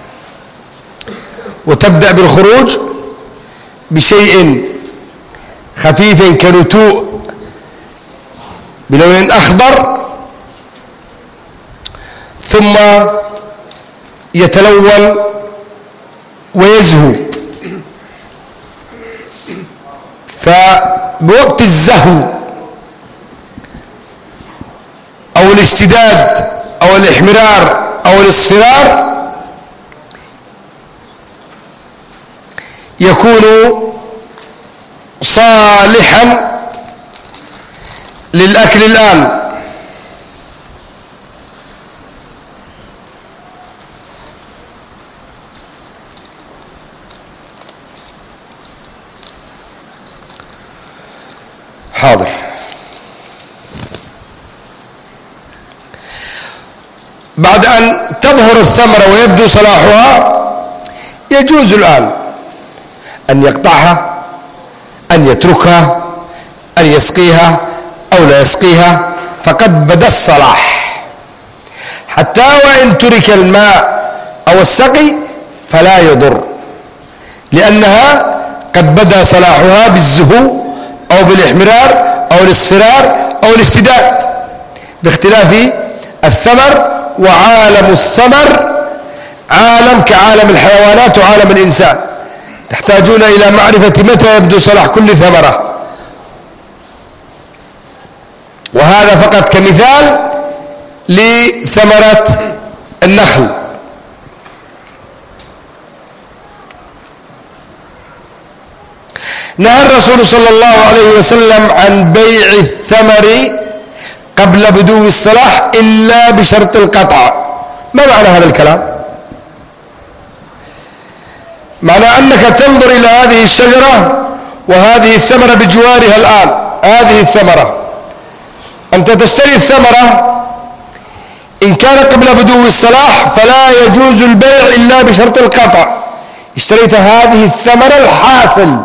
وتبدأ بالخروج بشيء خفيف كنتوء بلون أخضر، ثم يتلون ويزهو. فبوقت الزهو أو الاشتداد أو الاحمرار أو الاصفرار يكون صالحا للأكل الآن. حاضر. بعد أن تظهر الثمرة ويبدو صلاحها يجوز الآن أن يقطعها، أن يتركها، أن يسقيها أو لا يسقيها، فقد بدا الصلاح. حتى وإن ترك الماء أو السقي فلا يضر، لأنها قد بدا صلاحها بالزهو أو بالاحمرار أو الاصفرار أو الاشتداد، باختلاف الثمر. وعالم الثمر عالم كعالم الحيوانات وعالم الإنسان، تحتاجون إلى معرفة متى يبدو صلاح كل ثمرة، وهذا فقط كمثال لثمرة النخل. نهى الرسول صلى الله عليه وسلم عن بيع الثمر قبل بدو الصلاح إلا بشرط القطع. ما معنى هذا الكلام؟ معنى أنك تنظر إلى هذه الشجرة وهذه الثمرة بجوارها الآن، هذه الثمرة أنت تشتري الثمرة، إن كان قبل بدو الصلاح فلا يجوز البيع إلا بشرط القطع. اشتريت هذه الثمرة الحاصل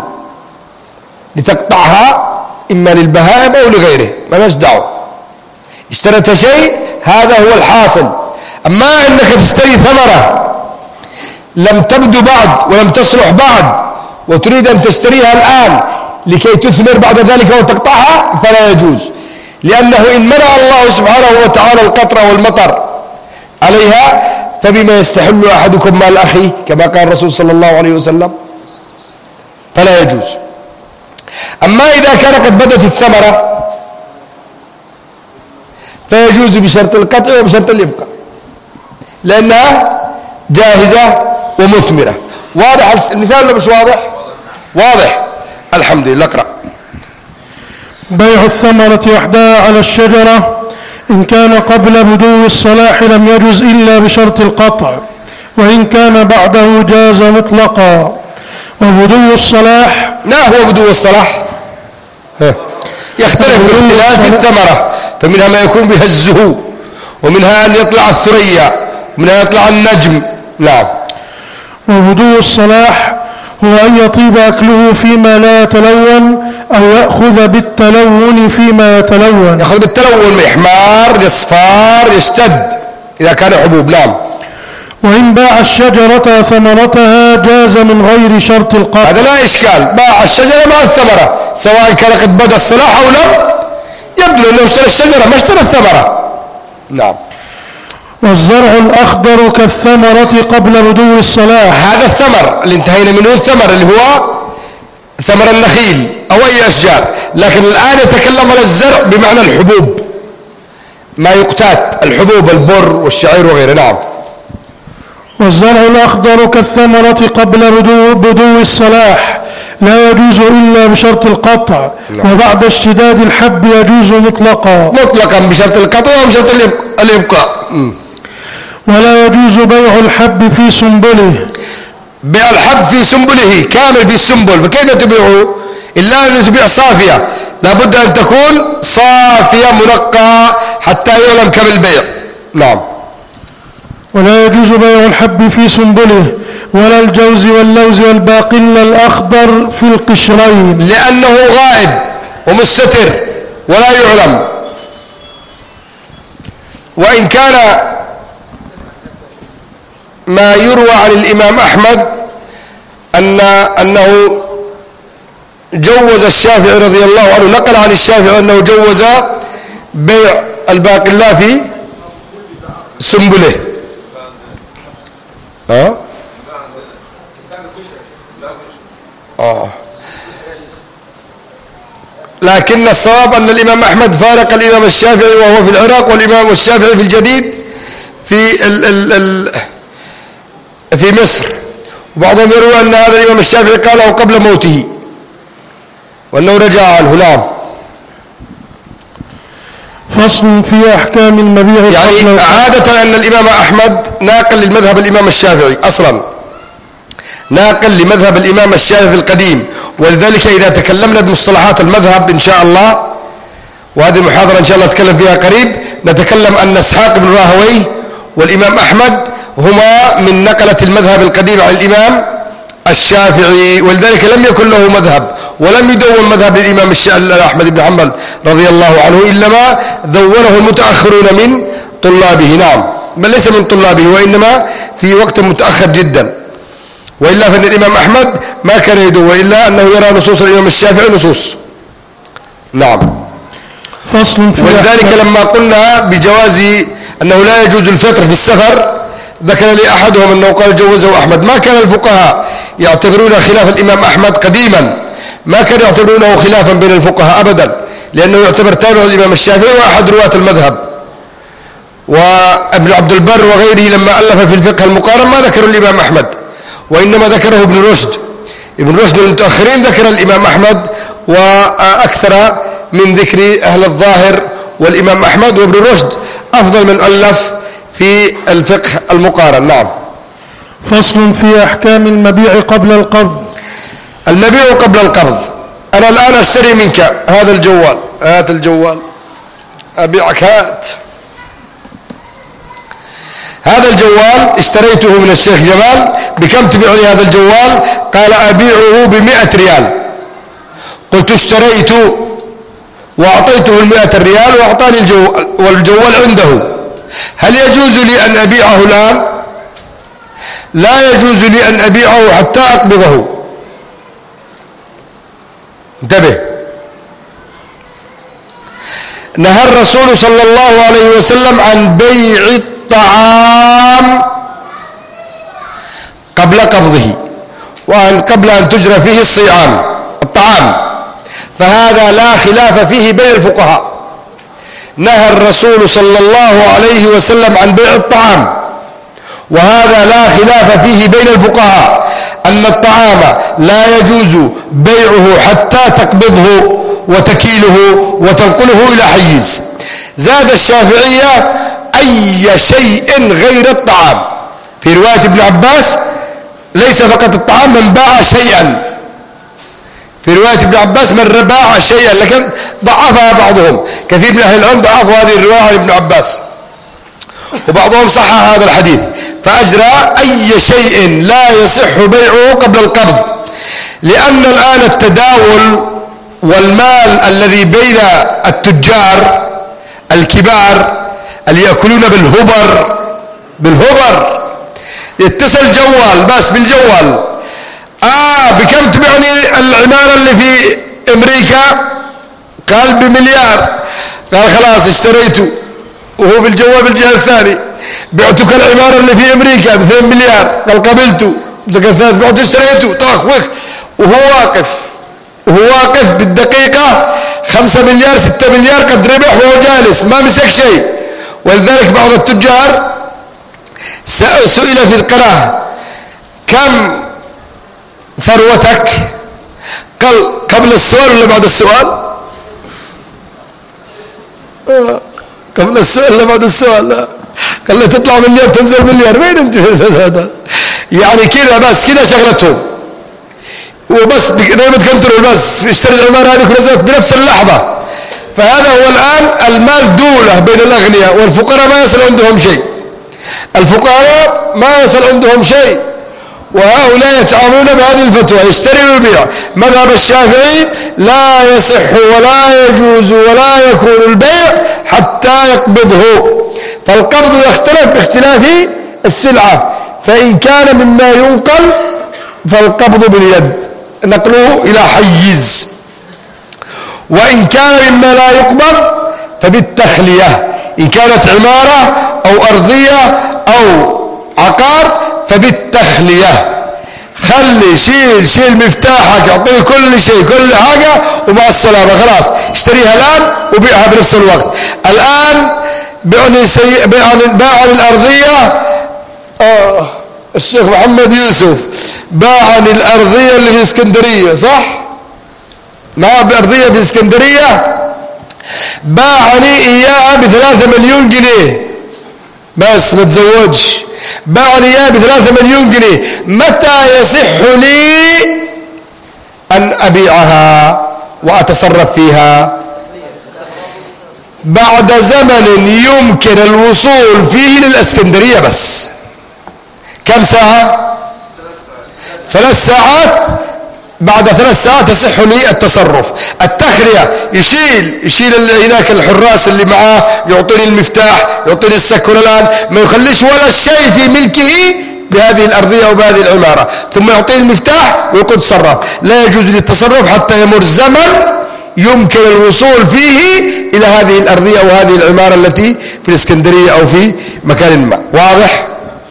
لتقطعها إما للبهائم أو لغيره، مالناش دعوة، اشتريت شيء هذا هو الحاصل. أما أنك تشتري ثمرة لم تبدو بعد ولم تصلح بعد وتريد أن تشتريها الآن لكي تثمر بعد ذلك وتقطعها فلا يجوز، لأنه إن منع الله سبحانه وتعالى القطر والمطر عليها فبما يستحل أحدكم مال أخيه كما قال الرسول صلى الله عليه وسلم، فلا يجوز. أما إذا كان قد بدت الثمرة فيجوز بشرط القطع وبشرط الإبقاء، لأنها جاهزة ومثمرة. واضح المثال ولا مش واضح؟ واضح، الحمد لله. اقرأ. بيع الثمرة وحدها على الشجرة إن كان قبل بدو الصلاح لم يجوز إلا بشرط القطع، وإن كان بعده جاز مطلقا. وبدو الصلاح، ما هو بدو الصلاح؟ يختلف باختلاف الثمرة، فمنها ما يكون بها الزهو، ومنها أن يطلع الثريا، ومنها يطلع النجم. نعم. وبدو الصلاح هو أن يطيب أكله فيما لا يتلون أو يأخذ بالتلون فيما يتلون. يأخذ بالتلون، إحمار، إصفار، يشتد إذا كان حبوب. نعم. وإن باع الشجرة ثمرتها جاز من غير شرط القطع. هذا لا إشكال، باع الشجرة مع الثمرة سواء كان قد بدا الصلاح أو لم يبدو أنه اشترى الشجرة ما اشترى الثمرة. نعم. والزرع الأخضر كالثمرة قبل بدو الصلاح. هذا الثمر اللي انتهينا منه، الثمر اللي هو ثمر النخيل أو أي أشجار، لكن الآن يتكلم على الزرع بمعنى الحبوب، ما يقتات، الحبوب، البر والشعير وغيره. نعم. والزرع الأخضر كالثمرة قبل بدو الصلاح لا يجوز إلا بشرط القطع. نعم. وبعد اشتداد الحب يجوز مطلقا بشرط القطع وبشرط الإبقاء. ولا يجوز بيع الحب في سنبله. بيع الحب في سنبله كامل في السنبل، فكيف تبيعه؟ إلا أن تبيع صافية، لابد أن تكون صافية منقى حتى يعلم كم البيع. نعم. ولا يجوز بيع الحب في سنبله ولا الجوز واللوز والباقل الأخضر في القشرين، لأنه غائب ومستتر ولا يعلم. وإن كان ما يروى عن الإمام أحمد أنه جوز الشافعي رضي الله عنه، نقل عن الشافعي أنه جوز بيع الباقلة في سنبله. لكن الصواب أن الإمام أحمد فارق الإمام الشافعي وهو في العراق، والإمام الشافعي في الجديد في مصر. وبعضهم يروى أن هذا الإمام الشافعي قاله قبل موته وأنه رجع عنه. نعم. فصل في أحكام المبيع. يعني عادة أن الإمام أحمد ناقل للمذهب الإمام الشافعي أصلا، ناقل لمذهب الإمام الشافعي القديم، ولذلك إذا تكلمنا بمصطلحات المذهب إن شاء الله، وهذه المحاضرة إن شاء الله نتكلم فيها قريب، نتكلم أن إسحاق بن راهويه والإمام أحمد هما من نقلة المذهب القديم عن الإمام الشافعي، ولذلك لم يكن له مذهب ولم يدون مذهب الإمام أحمد بن حنبل رضي الله عنه، إنما دونه المتأخرون من طلابه. نعم. بل ليس من طلابه، وإنما في وقت متأخر جدا، وإلا فإن الإمام أحمد ما كان يدون، إلا أنه يرى نصوص الإمام الشافعي نصوص. نعم. فصل في ولذلك لما قلنا بجواز أنه لا يجوز الفطر في السفر، ذكر لي أحدهم أنه قال جوزه أحمد. ما كان الفقهاء يعتبرون خلاف الإمام أحمد قديما، ما كانوا يعتبرونه خلافا بين الفقهاء أبدا، لأنه يعتبر تابع الإمام الشافعي وأحد رواة المذهب. وابن عبد البر وغيره لما ألف في الفقه المقارن ما ذكروا الإمام أحمد، وإنما ذكره ابن رشد. ابن رشد من المتأخرين ذكر الإمام أحمد، وأكثر من ذكر أهل الظاهر والإمام أحمد، وابن رشد أفضل من ألف في الفقه المقارن. نعم. فصل في أحكام المبيع قبل القبض. المبيع قبل القبض. أنا الآن أشتري منك هذا الجوال، هات الجوال، أبيعك، هذا الجوال اشتريته من الشيخ جمال، بكم تبيع لي هذا الجوال؟ قال أبيعه ب100 ريال. قلت اشتريت وأعطيته 100 ريال وأعطاني الجوال، والجوال عنده، هل يجوز لي أن أبيعه الآن؟ لا يجوز لي أن أبيعه حتى أقبضه. انتبه. نهى الرسول صلى الله عليه وسلم عن بيع الطعام قبل قبضه، وأن قبل أن تجرى فيه الطعام، فهذا لا خلاف فيه بين الفقهاء. نهى الرسول صلى الله عليه وسلم عن بيع الطعام، وهذا لا خلاف فيه بين الفقهاء، أن الطعام لا يجوز بيعه حتى تقبضه وتكيله وتنقله إلى حيز. زاد الشافعية أي شيء غير الطعام. في رواية ابن عباس ليس فقط الطعام، من باع شيئا. في رواية ابن عباس من باع شيئا، لكن ضعفها بعضهم، كثير من أهل العلم ضعفوا هذه الرواية عن ابن عباس. وبعضهم صحح هذا الحديث فأجرى أي شيء لا يصح بيعه قبل القبض، لأن الآن التداول والمال الذي بين التجار الكبار اللي يأكلون بالهبر يتصل جوال بس بالجوال، بكم تبعني العمارة اللي في أمريكا؟ قال بمليار. قال خلاص اشتريته، وهو بالجوال بالجهة الثاني بعتك العمارة اللي في أمريكا ب2 مليار. قال قبلته. الجهة الثالث بعته اشتريته طخ وهو واقف بالدقيقة 5 مليار 6 مليار قد ربح وهو جالس ما مسك شيء. ولذلك بعض التجار سئل في القراءة كم ثروتك؟ قال قبل السؤال ولا بعد السؤال؟ قبل السؤال ولا بعد السؤال؟ لا. قال له تطلع مليار تنزل مليار. وين انت؟ يعني كذا بس كذا شغلتهم وبس نعمة كنترول بس اشتري العمارة هذه ونزلت بنفس اللحظة. فهذا هو الآن المال دولة بين الأغنياء والفقراء ما يصل عندهم شيء. الفقراء ما يصل عندهم شيء وهؤلاء يتعاملون بهذه الفتوى يشتري ويبيع. مذهب الشافعي لا يصح ولا يجوز ولا يكون البيع حتى يقبضه. فالقبض يختلف باختلاف السلعة، فإن كان مما ينقل فالقبض باليد نقله إلى حيز، وإن كان مما لا يقبض فبالتخلية. إن كانت عمارة أو أرضية أو عقار فبالتخلية. خلي شيل مفتاحك اعطيه كل شيء كل حاجة ومع السلامة خلاص اشتريها الآن وبيعها بنفس الوقت. الآن باع عن الأرضية الشيخ محمد يوسف باع عن الأرضية اللي في اسكندرية صح؟ معاه بأرضية في اسكندرية باع لي إياها ب3 مليون جنيه بس ما تزوجش. باع لي إياها ب3 مليون جنيه. متى يصح لي أن أبيعها وأتصرف فيها؟ بعد زمن يمكن الوصول فيه للإسكندرية بس. كم ساعة؟ 3 ساعات. بعد 3 ساعات يصح لي التصرف. التخلية يشيل هناك الحراس اللي معاه يعطيني المفتاح يعطيني السكن الآن ما يخليش ولا شيء في ملكه بهذه الأرضية وبهذه العمارة ثم يعطيني المفتاح ويقول تصرف. لا يجوز لي التصرف حتى يمر زمن يمكن الوصول فيه إلى هذه الأرضية وهذه العمارة التي في الإسكندرية أو في مكان ما. واضح؟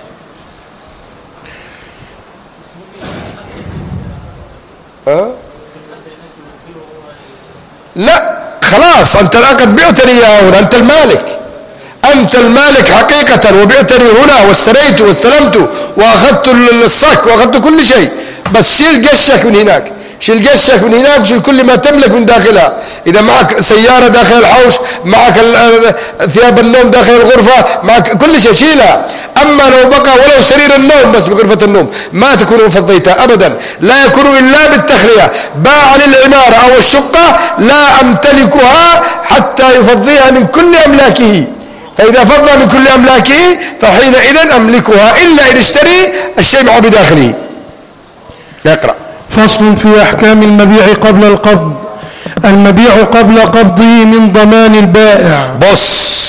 لا خلاص أنت الآن قد بعتني هنا. أنت المالك حقيقة وبعتني هنا واشتريت واستلمت وأخذت الصك وأخذت كل شيء. بس شيل قشك من هناك شيل كل ما تملك من داخلها. إذا معك سيارة داخل الحوش معك ثياب النوم داخل الغرفة معك كل شيء شيلها. أما لو بقى ولو سرير النوم بس بغرفة النوم ما تكون فضيتها أبدا. لا يكون إلا بالتخلية. باع للعمارة أو الشقة لا أمتلكها حتى يفضيها من كل أملاكه. فإذا فضى من كل أملاكه فحينئذ أملكها إلا إن اشتري الشيء معه بداخله. يقرأ. فصل في أحكام المبيع قبل القبض. المبيع قبل قبضه من ضمان البائع. بص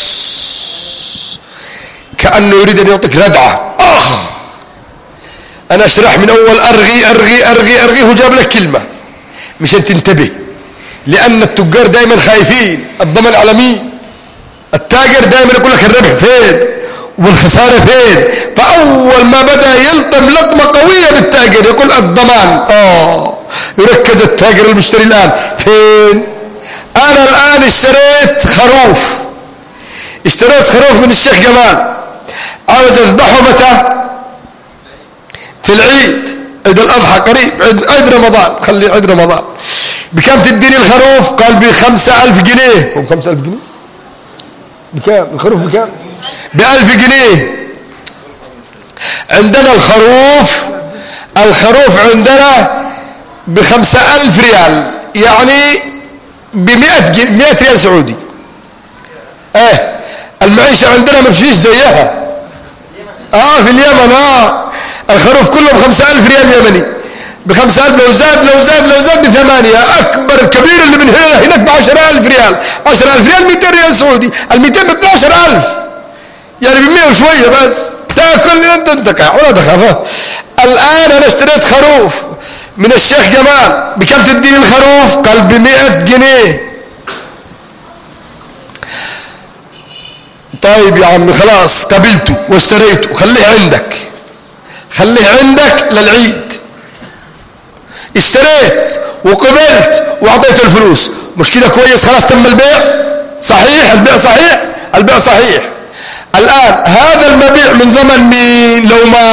كأنه يريد أن يعطيك ردعة. أنا أشرح من أول أرغي وجاب لك كلمة مشان تنتبه. لأن التجار دائما خايفين الضمان على مين؟ التاجر دائما يقول لك الربح فين والخسارة فين. فأول ما بدأ يلطم لطمة قوية بالتاجر يقول الضمان. يركز التاجر المشتري الآن فين؟ أنا الآن اشتريت خروف من الشيخ جمال عاوز أذبحه متى؟ في العيد عيد الأضحى قريب عيد رمضان. خلي عيد رمضان. بكم تديني الخروف؟ قال ب5,000 جنيه. هو 5,000 جنيه؟ بكم الخروف؟ بكم؟ ب1000 جنيه. عندنا الخروف عندنا ب5,000 ريال يعني ب100 ريال سعودي. المعيز المعيشة عندنا ما فيش زيها. في اليمن الخروف كله ب5,000 ريال يمني، ب5,000، لو زاد ب8. أكبر كبير اللي من هنا هناك ب10,000 ريال. 10,000 ريال 200 ريال سعودي، ال200 ب12,000، يعني ب100 وشوية بس. تاكل انت تنتكع ولا تخاف. الآن أنا اشتريت خروف من الشيخ جمال، بكم تديني الخروف؟ قال ب100 جنيه. طيب يا عمي خلاص قبلته واشتريته، خليه عندك للعيد. اشتريت وقبلت واعطيته الفلوس، مش كده كويس؟ خلاص تم البيع صحيح، البيع صحيح. الآن هذا المبيع من ضمن مين؟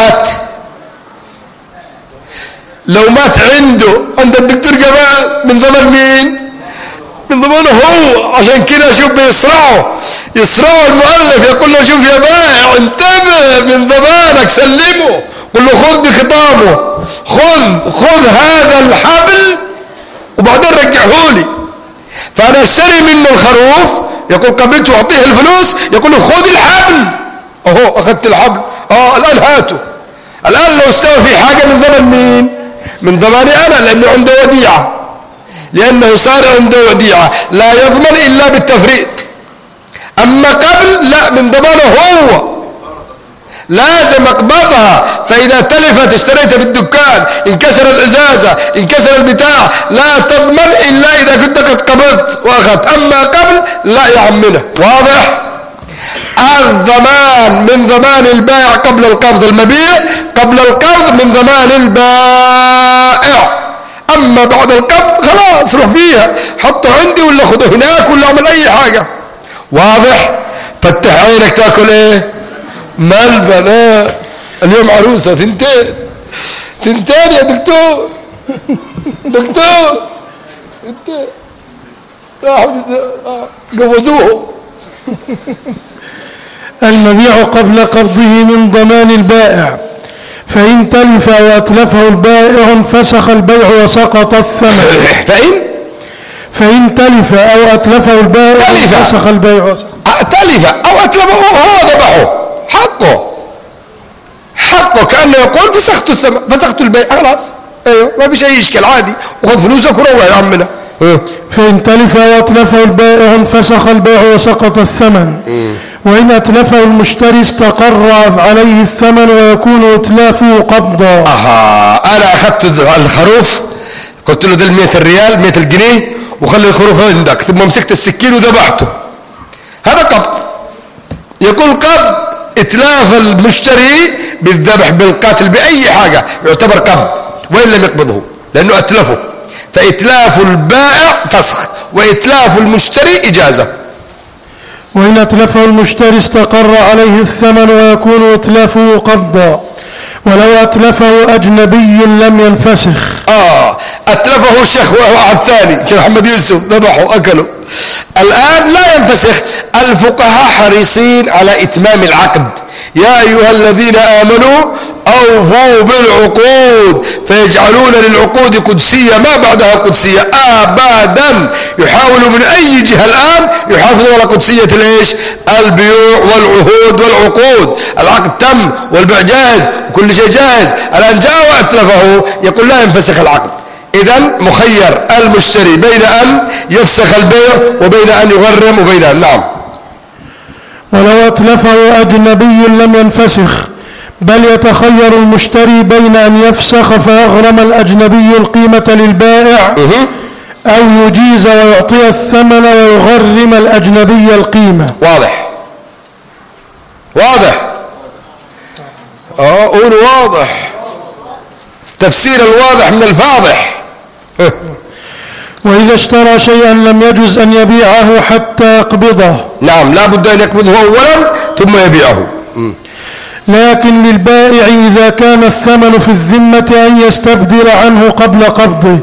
لو مات عند الدكتور جمال من ضمن مين؟ من ضمنه هو. عشان كده شوف يسرعوا المؤلف، يقول له شوف يا بائع انتبه، من ضمانك سلمه، قل له خذ بخطامه، خذ هذا الحبل وبعدين رجعه لي. فأنا اشتري منه الخروف، يقول قبلته واعطيه الفلوس، يقول له خذ الحبل، اخذت الحبل، الآن هاته. الآن لو استوى في حاجة من ضمن مين؟ من ضماني أنا، لأنه عنده وديعة، لأنه صار عنده وديعة لا يضمن إلا بالتفريط. أما قبل لا، من ضمانه هو، لازم اقبضها. فإذا تلفت اشتريتها في الدكان، انكسر الازازة، انكسر البتاع، لا تضمن إلا إذا كنت قد قبضت وأخذت. أما قبل لا يا عمنا. واضح؟ الضمان من ضمان البائع قبل القبض، المبيع قبل القبض من ضمان البائع. أما بعد القبض خلاص روح فيها، حطه عندي ولا خده هناك ولا اعمل أي حاجة. واضح؟ فتح عينك. تاكل ايه؟ ملبن. اليوم عروسة تنتين يا دكتور. جوزوه. المبيع قبل قبضه من ضمان البائع، فإن تلف أو أتلفه البائع انفسخ البيع وسقط الثمن. فإن تلف أو أتلفه البائع انفسخ البيع وسقط. تلف أو أتلفه هو ذبحه، حقه كأنه يقول فسخت الثمن، فسخت البيع، خلاص. ايوه ما فيش أي إشكال، عادي، وخذ فلوسك وروح يا عمنا. فإن تلف أو أتلفه البائع انفسخ البيع وسقط الثمن. وإن أتلفه المشتري استقر عليه الثمن ويكون إتلافه قبضا. أنا أخذت الخروف، قلت له ده 100 ريال 100 جنيه، وخلي الخروف عندك، ثم مسكت السكين وذبحته، هذا قبض. يقول قبض إتلاف المشتري بالذبح بالقتل بأي حاجة يعتبر قبض، وإن لم يقبضه لأنه أتلفه. فإتلاف البائع فسخ، وإتلاف المشتري إجازة. وإن أتلفه المشتري استقر عليه الثمن ويكون إتلافه قبضا. ولو أتلفه أجنبي لم ينفسخ. أتلفه شيخ واحد ثاني، شيخ محمد يوسف، ذبحه أكله، الآن لا ينفسخ. الفقهاء حريصين على إتمام العقد. يا أيها الذين آمنوا أوفوا بالعقود، فيجعلون للعقود قدسية ما بعدها قدسية أبدا. يحاولوا من أي جهة الآن يحافظوا على قدسية البيوع والعهود والعقود. العقد تم والبيع جائز وكل شيء جائز، الآن جاء وأتلفه، يقول لا ينفسخ العقد. إذن مخير المشتري بين أن يفسخ البيع وبين أن يغرم وبين أن نعم. ولو أتلفه أجنبي لم ينفسخ، بل يتخير المشتري بين أن يفسخ فيغرم الأجنبي القيمة للبائع، أو يجيز ويعطي الثمن ويغرم الأجنبي القيمة. واضح قول واضح. تفسير الواضح من الفاضح. وإذا اشترى شيئا لم يجز أن يبيعه حتى يقبضه. نعم، لا بد أن يقبضه أولا ثم يبيعه. لكن للبائع إذا كان الثمن في الذمة أن يستبدل عنه قبل قبضه،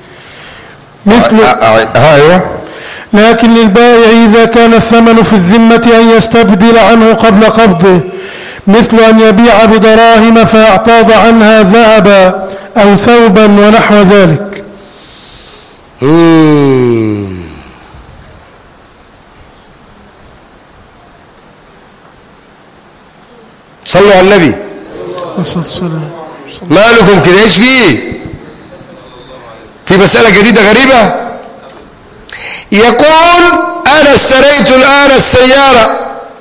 لكن للبائع إذا كان الثمن في الذمة أن يستبدل عنه قبل قبضه، مثل أن يبيع بدراهم فيعتاض عنها ذهبا أو ثوبا ونحو ذلك. صلوا على النبي. مالكم كده؟ ايش في مسألة جديدة غريبة. يقول أنا اشتريت الآن السيارة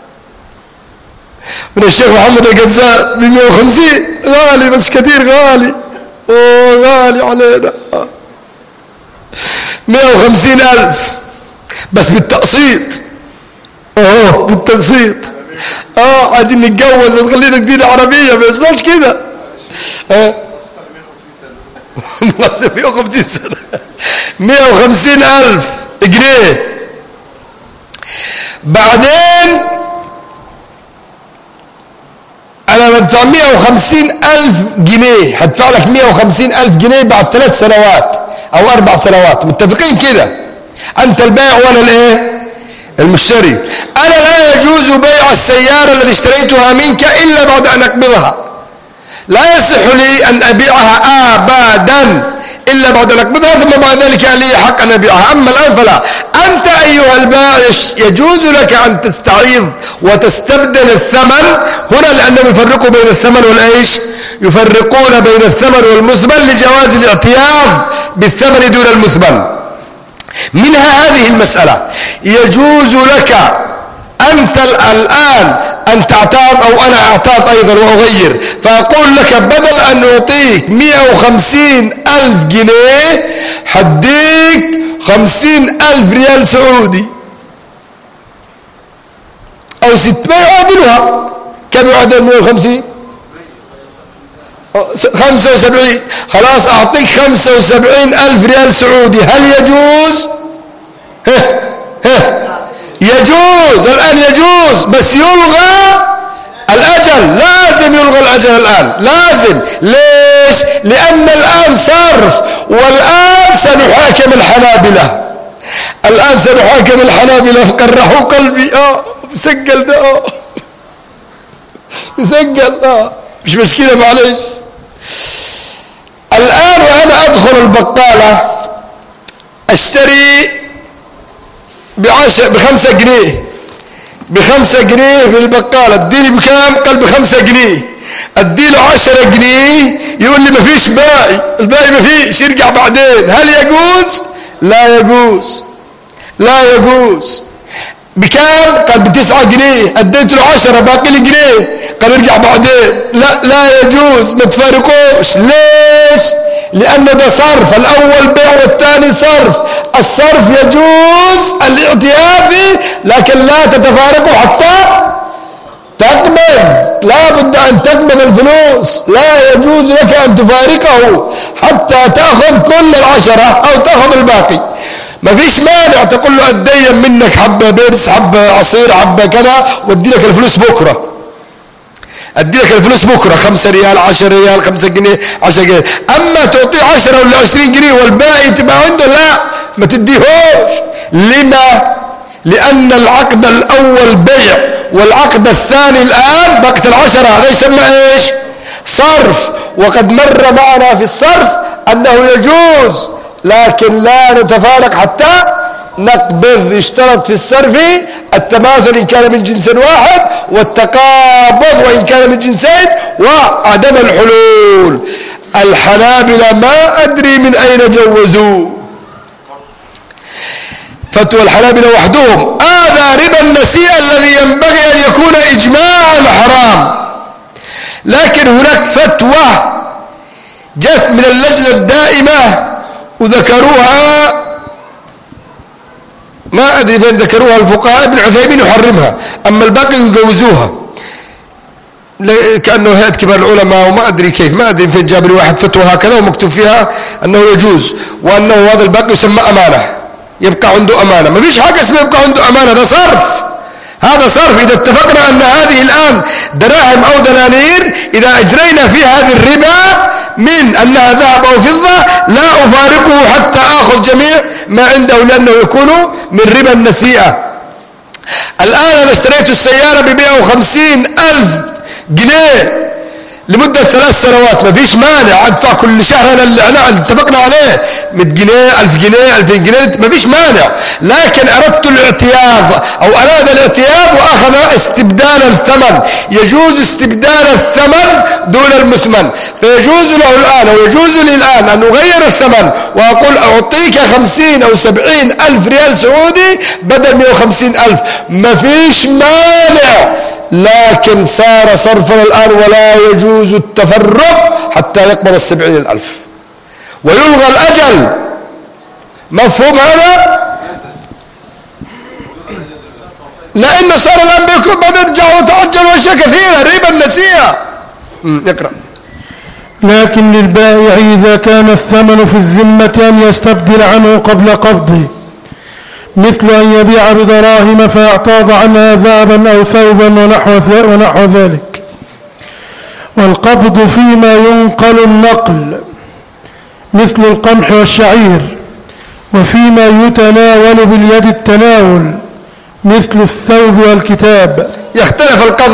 من الشيخ محمد القزاز ب150، غالي بس كثير غالي، غالي علينا، 150,000 بس بالتقسيط. بالتقسيط. عايزين نتجوز بس خلينا جديدة عربية، ما يصيرش كده. 150 سنة 150,000 جنيه. بعدين أنا بدفع 150,000 جنيه، هدفع لك 150,000 جنيه بعد 3 سنوات أو 4 سنوات، متفقين كده؟ أنت البائع وأنا الإيه؟ المشتري. أنا لا يجوز بيع السيارة التي اشتريتها منك إلا بعد أن أقبضها. لا يصح لي أن أبيعها أبدا إلا بعد أن أقبضها، ثم بعد ذلك لي حق أن أبيعها. أما الآن فلا. أنت أيها البائع يجوز لك أن تستعيض وتستبدل الثمن هنا، لأنهم يفرقوا بين الثمن والإيش؟ يفرقون بين الثمن والمثمن لجواز الاعتياض بالثمن دون المثمن. منها هذه المسألة. يجوز لك أنت الآن أن تعتاض أو أنا أعتاض أيضا وأغير، فأقول لك بدل أن أعطيك 150,000 جنيه حديك 50,000 ريال سعودي أو 600 يعادلها. كم يعادل 150؟ 75. خلاص أعطيك 75,000 ريال سعودي. هل يجوز؟ يجوز الآن، يجوز، بس يلغى الأجل. لازم يلغى الأجل الآن، لازم. ليش؟ لأن الآن صرف، والآن سنحاكم الحنابلة. الآن سنحاكم الحنابلة. قرحوا قلبي. بسجل ده. بسجل. مش مشكلة، معلش. الآن وأنا أدخل البقالة أشتري ب5 جنيه، ب5 جنيه في البقالة. اديني بكام؟ قال ب5 جنيه. اديله 10 جنيه، يقول لي مفيش باقي، الباقي مفيش، يرجع بعدين. هل يجوز؟ لا يجوز، لا يجوز. بكام؟ قال ب9 جنيه. اديت له 10، باقي لي جنيه، قال ارجع بعدين. لا يجوز، ما تفارقوش. ليش؟ لأن ده صرف، الأول بيع والثاني صرف. الصرف يجوز الاعتياد فيه، لكن لا تتفارقوا حتى تقبض. لا بد أن تقبض الفلوس، لا يجوز لك أن تفارقه حتى تأخذ كل 10 أو تأخذ الباقي. ما فيش مانع تقول له أدين منك حبة بيبس، حبة عصير، حبة كذا، وادي لك الفلوس بكرة. ادي لك الفلوس بكرة، 5 ريال، 10 ريال، 5 جنيه، 10 جنيه. أما تعطيه 10 ولا 20 جنيه والباقي تبقى عنده، لا، ما تديهوش. لما؟ لأن العقد الأول بيع والعقد الثاني الآن بقت 10. هذا يسمى إيش؟ صرف. وقد مر معنا في الصرف أنه يجوز، لكن لا نتفارق حتى نقبض. يشترط في الصرف التماثل إن كان من جنس واحد، والتقابض وإن كان من جنسين، وعدم الحلول. الحنابلة ما أدري من أين جوزوا. فتوى الحنابلة وحدهم هذا ربا النسيئة الذي ينبغي أن يكون إجماعا حرام. لكن هناك فتوى جاءت من اللجنة الدائمة وذكروها، ما أدري فين ذكروها الفقهاء. ابن عثيمين يحرمها، أما الباقي يجوزوها، كأنه هيئة كبار العلماء، وما أدري كيف، ما أدري فين جاب لي واحد فتوى هكذا ومكتوب فيها أنه يجوز، وأنه هذا الباقي يسمى أمانة، يبقى عنده أمانة. ما فيش حاجة اسمه يبقى عنده أمانة، هذا صرف. هذا صرف. إذا اتفقنا أن هذه الآن دراهم أو دنانير، إذا أجرينا فيها هذه الربا من أنها ذهب أو فضة، لا أفارقه حتى آخذ جميع ما عنده، لأنه يكون من ربا النسيئة. الآن أنا اشتريت السيارة ب150,000 جنيه. لمدة 3 سنوات، ما فيش مانع ادفع كل شهر انا اللي احنا اتفقنا عليه 100 جنيه 1000 جنيه 2000 جنيه، ما فيش مانع. لكن اردت الاعتياض او اراد الاعتياض واخذ استبدال الثمن، يجوز استبدال الثمن دون المثمن، فيجوز له الان او يجوز لي الان ان اغير الثمن واقول اعطيك 50 او 70 الف ريال سعودي بدل 150 الف، ما فيش مانع. لكن صار صرفا الآن ولا يجوز التفرق حتى يقبض 70 الألف ويلغى الأجل. مفهوم هذا؟ لأنه صار الآن بيكون بنرجع وتعجل وأشياء كثيرة، ربا النسيئة. اقرأ. لكن للبائع إذا كان الثمن في الذمة أن يستبدل عنه قبل قبضه، مثل أن يبيع بدراهم فيعتاض عنها ذهبا أو ثوبا ونحو ذلك. والقبض فيما ينقل النقل مثل القمح والشعير، وفيما يتناول باليد التناول مثل الثوب والكتاب. يختلف القبض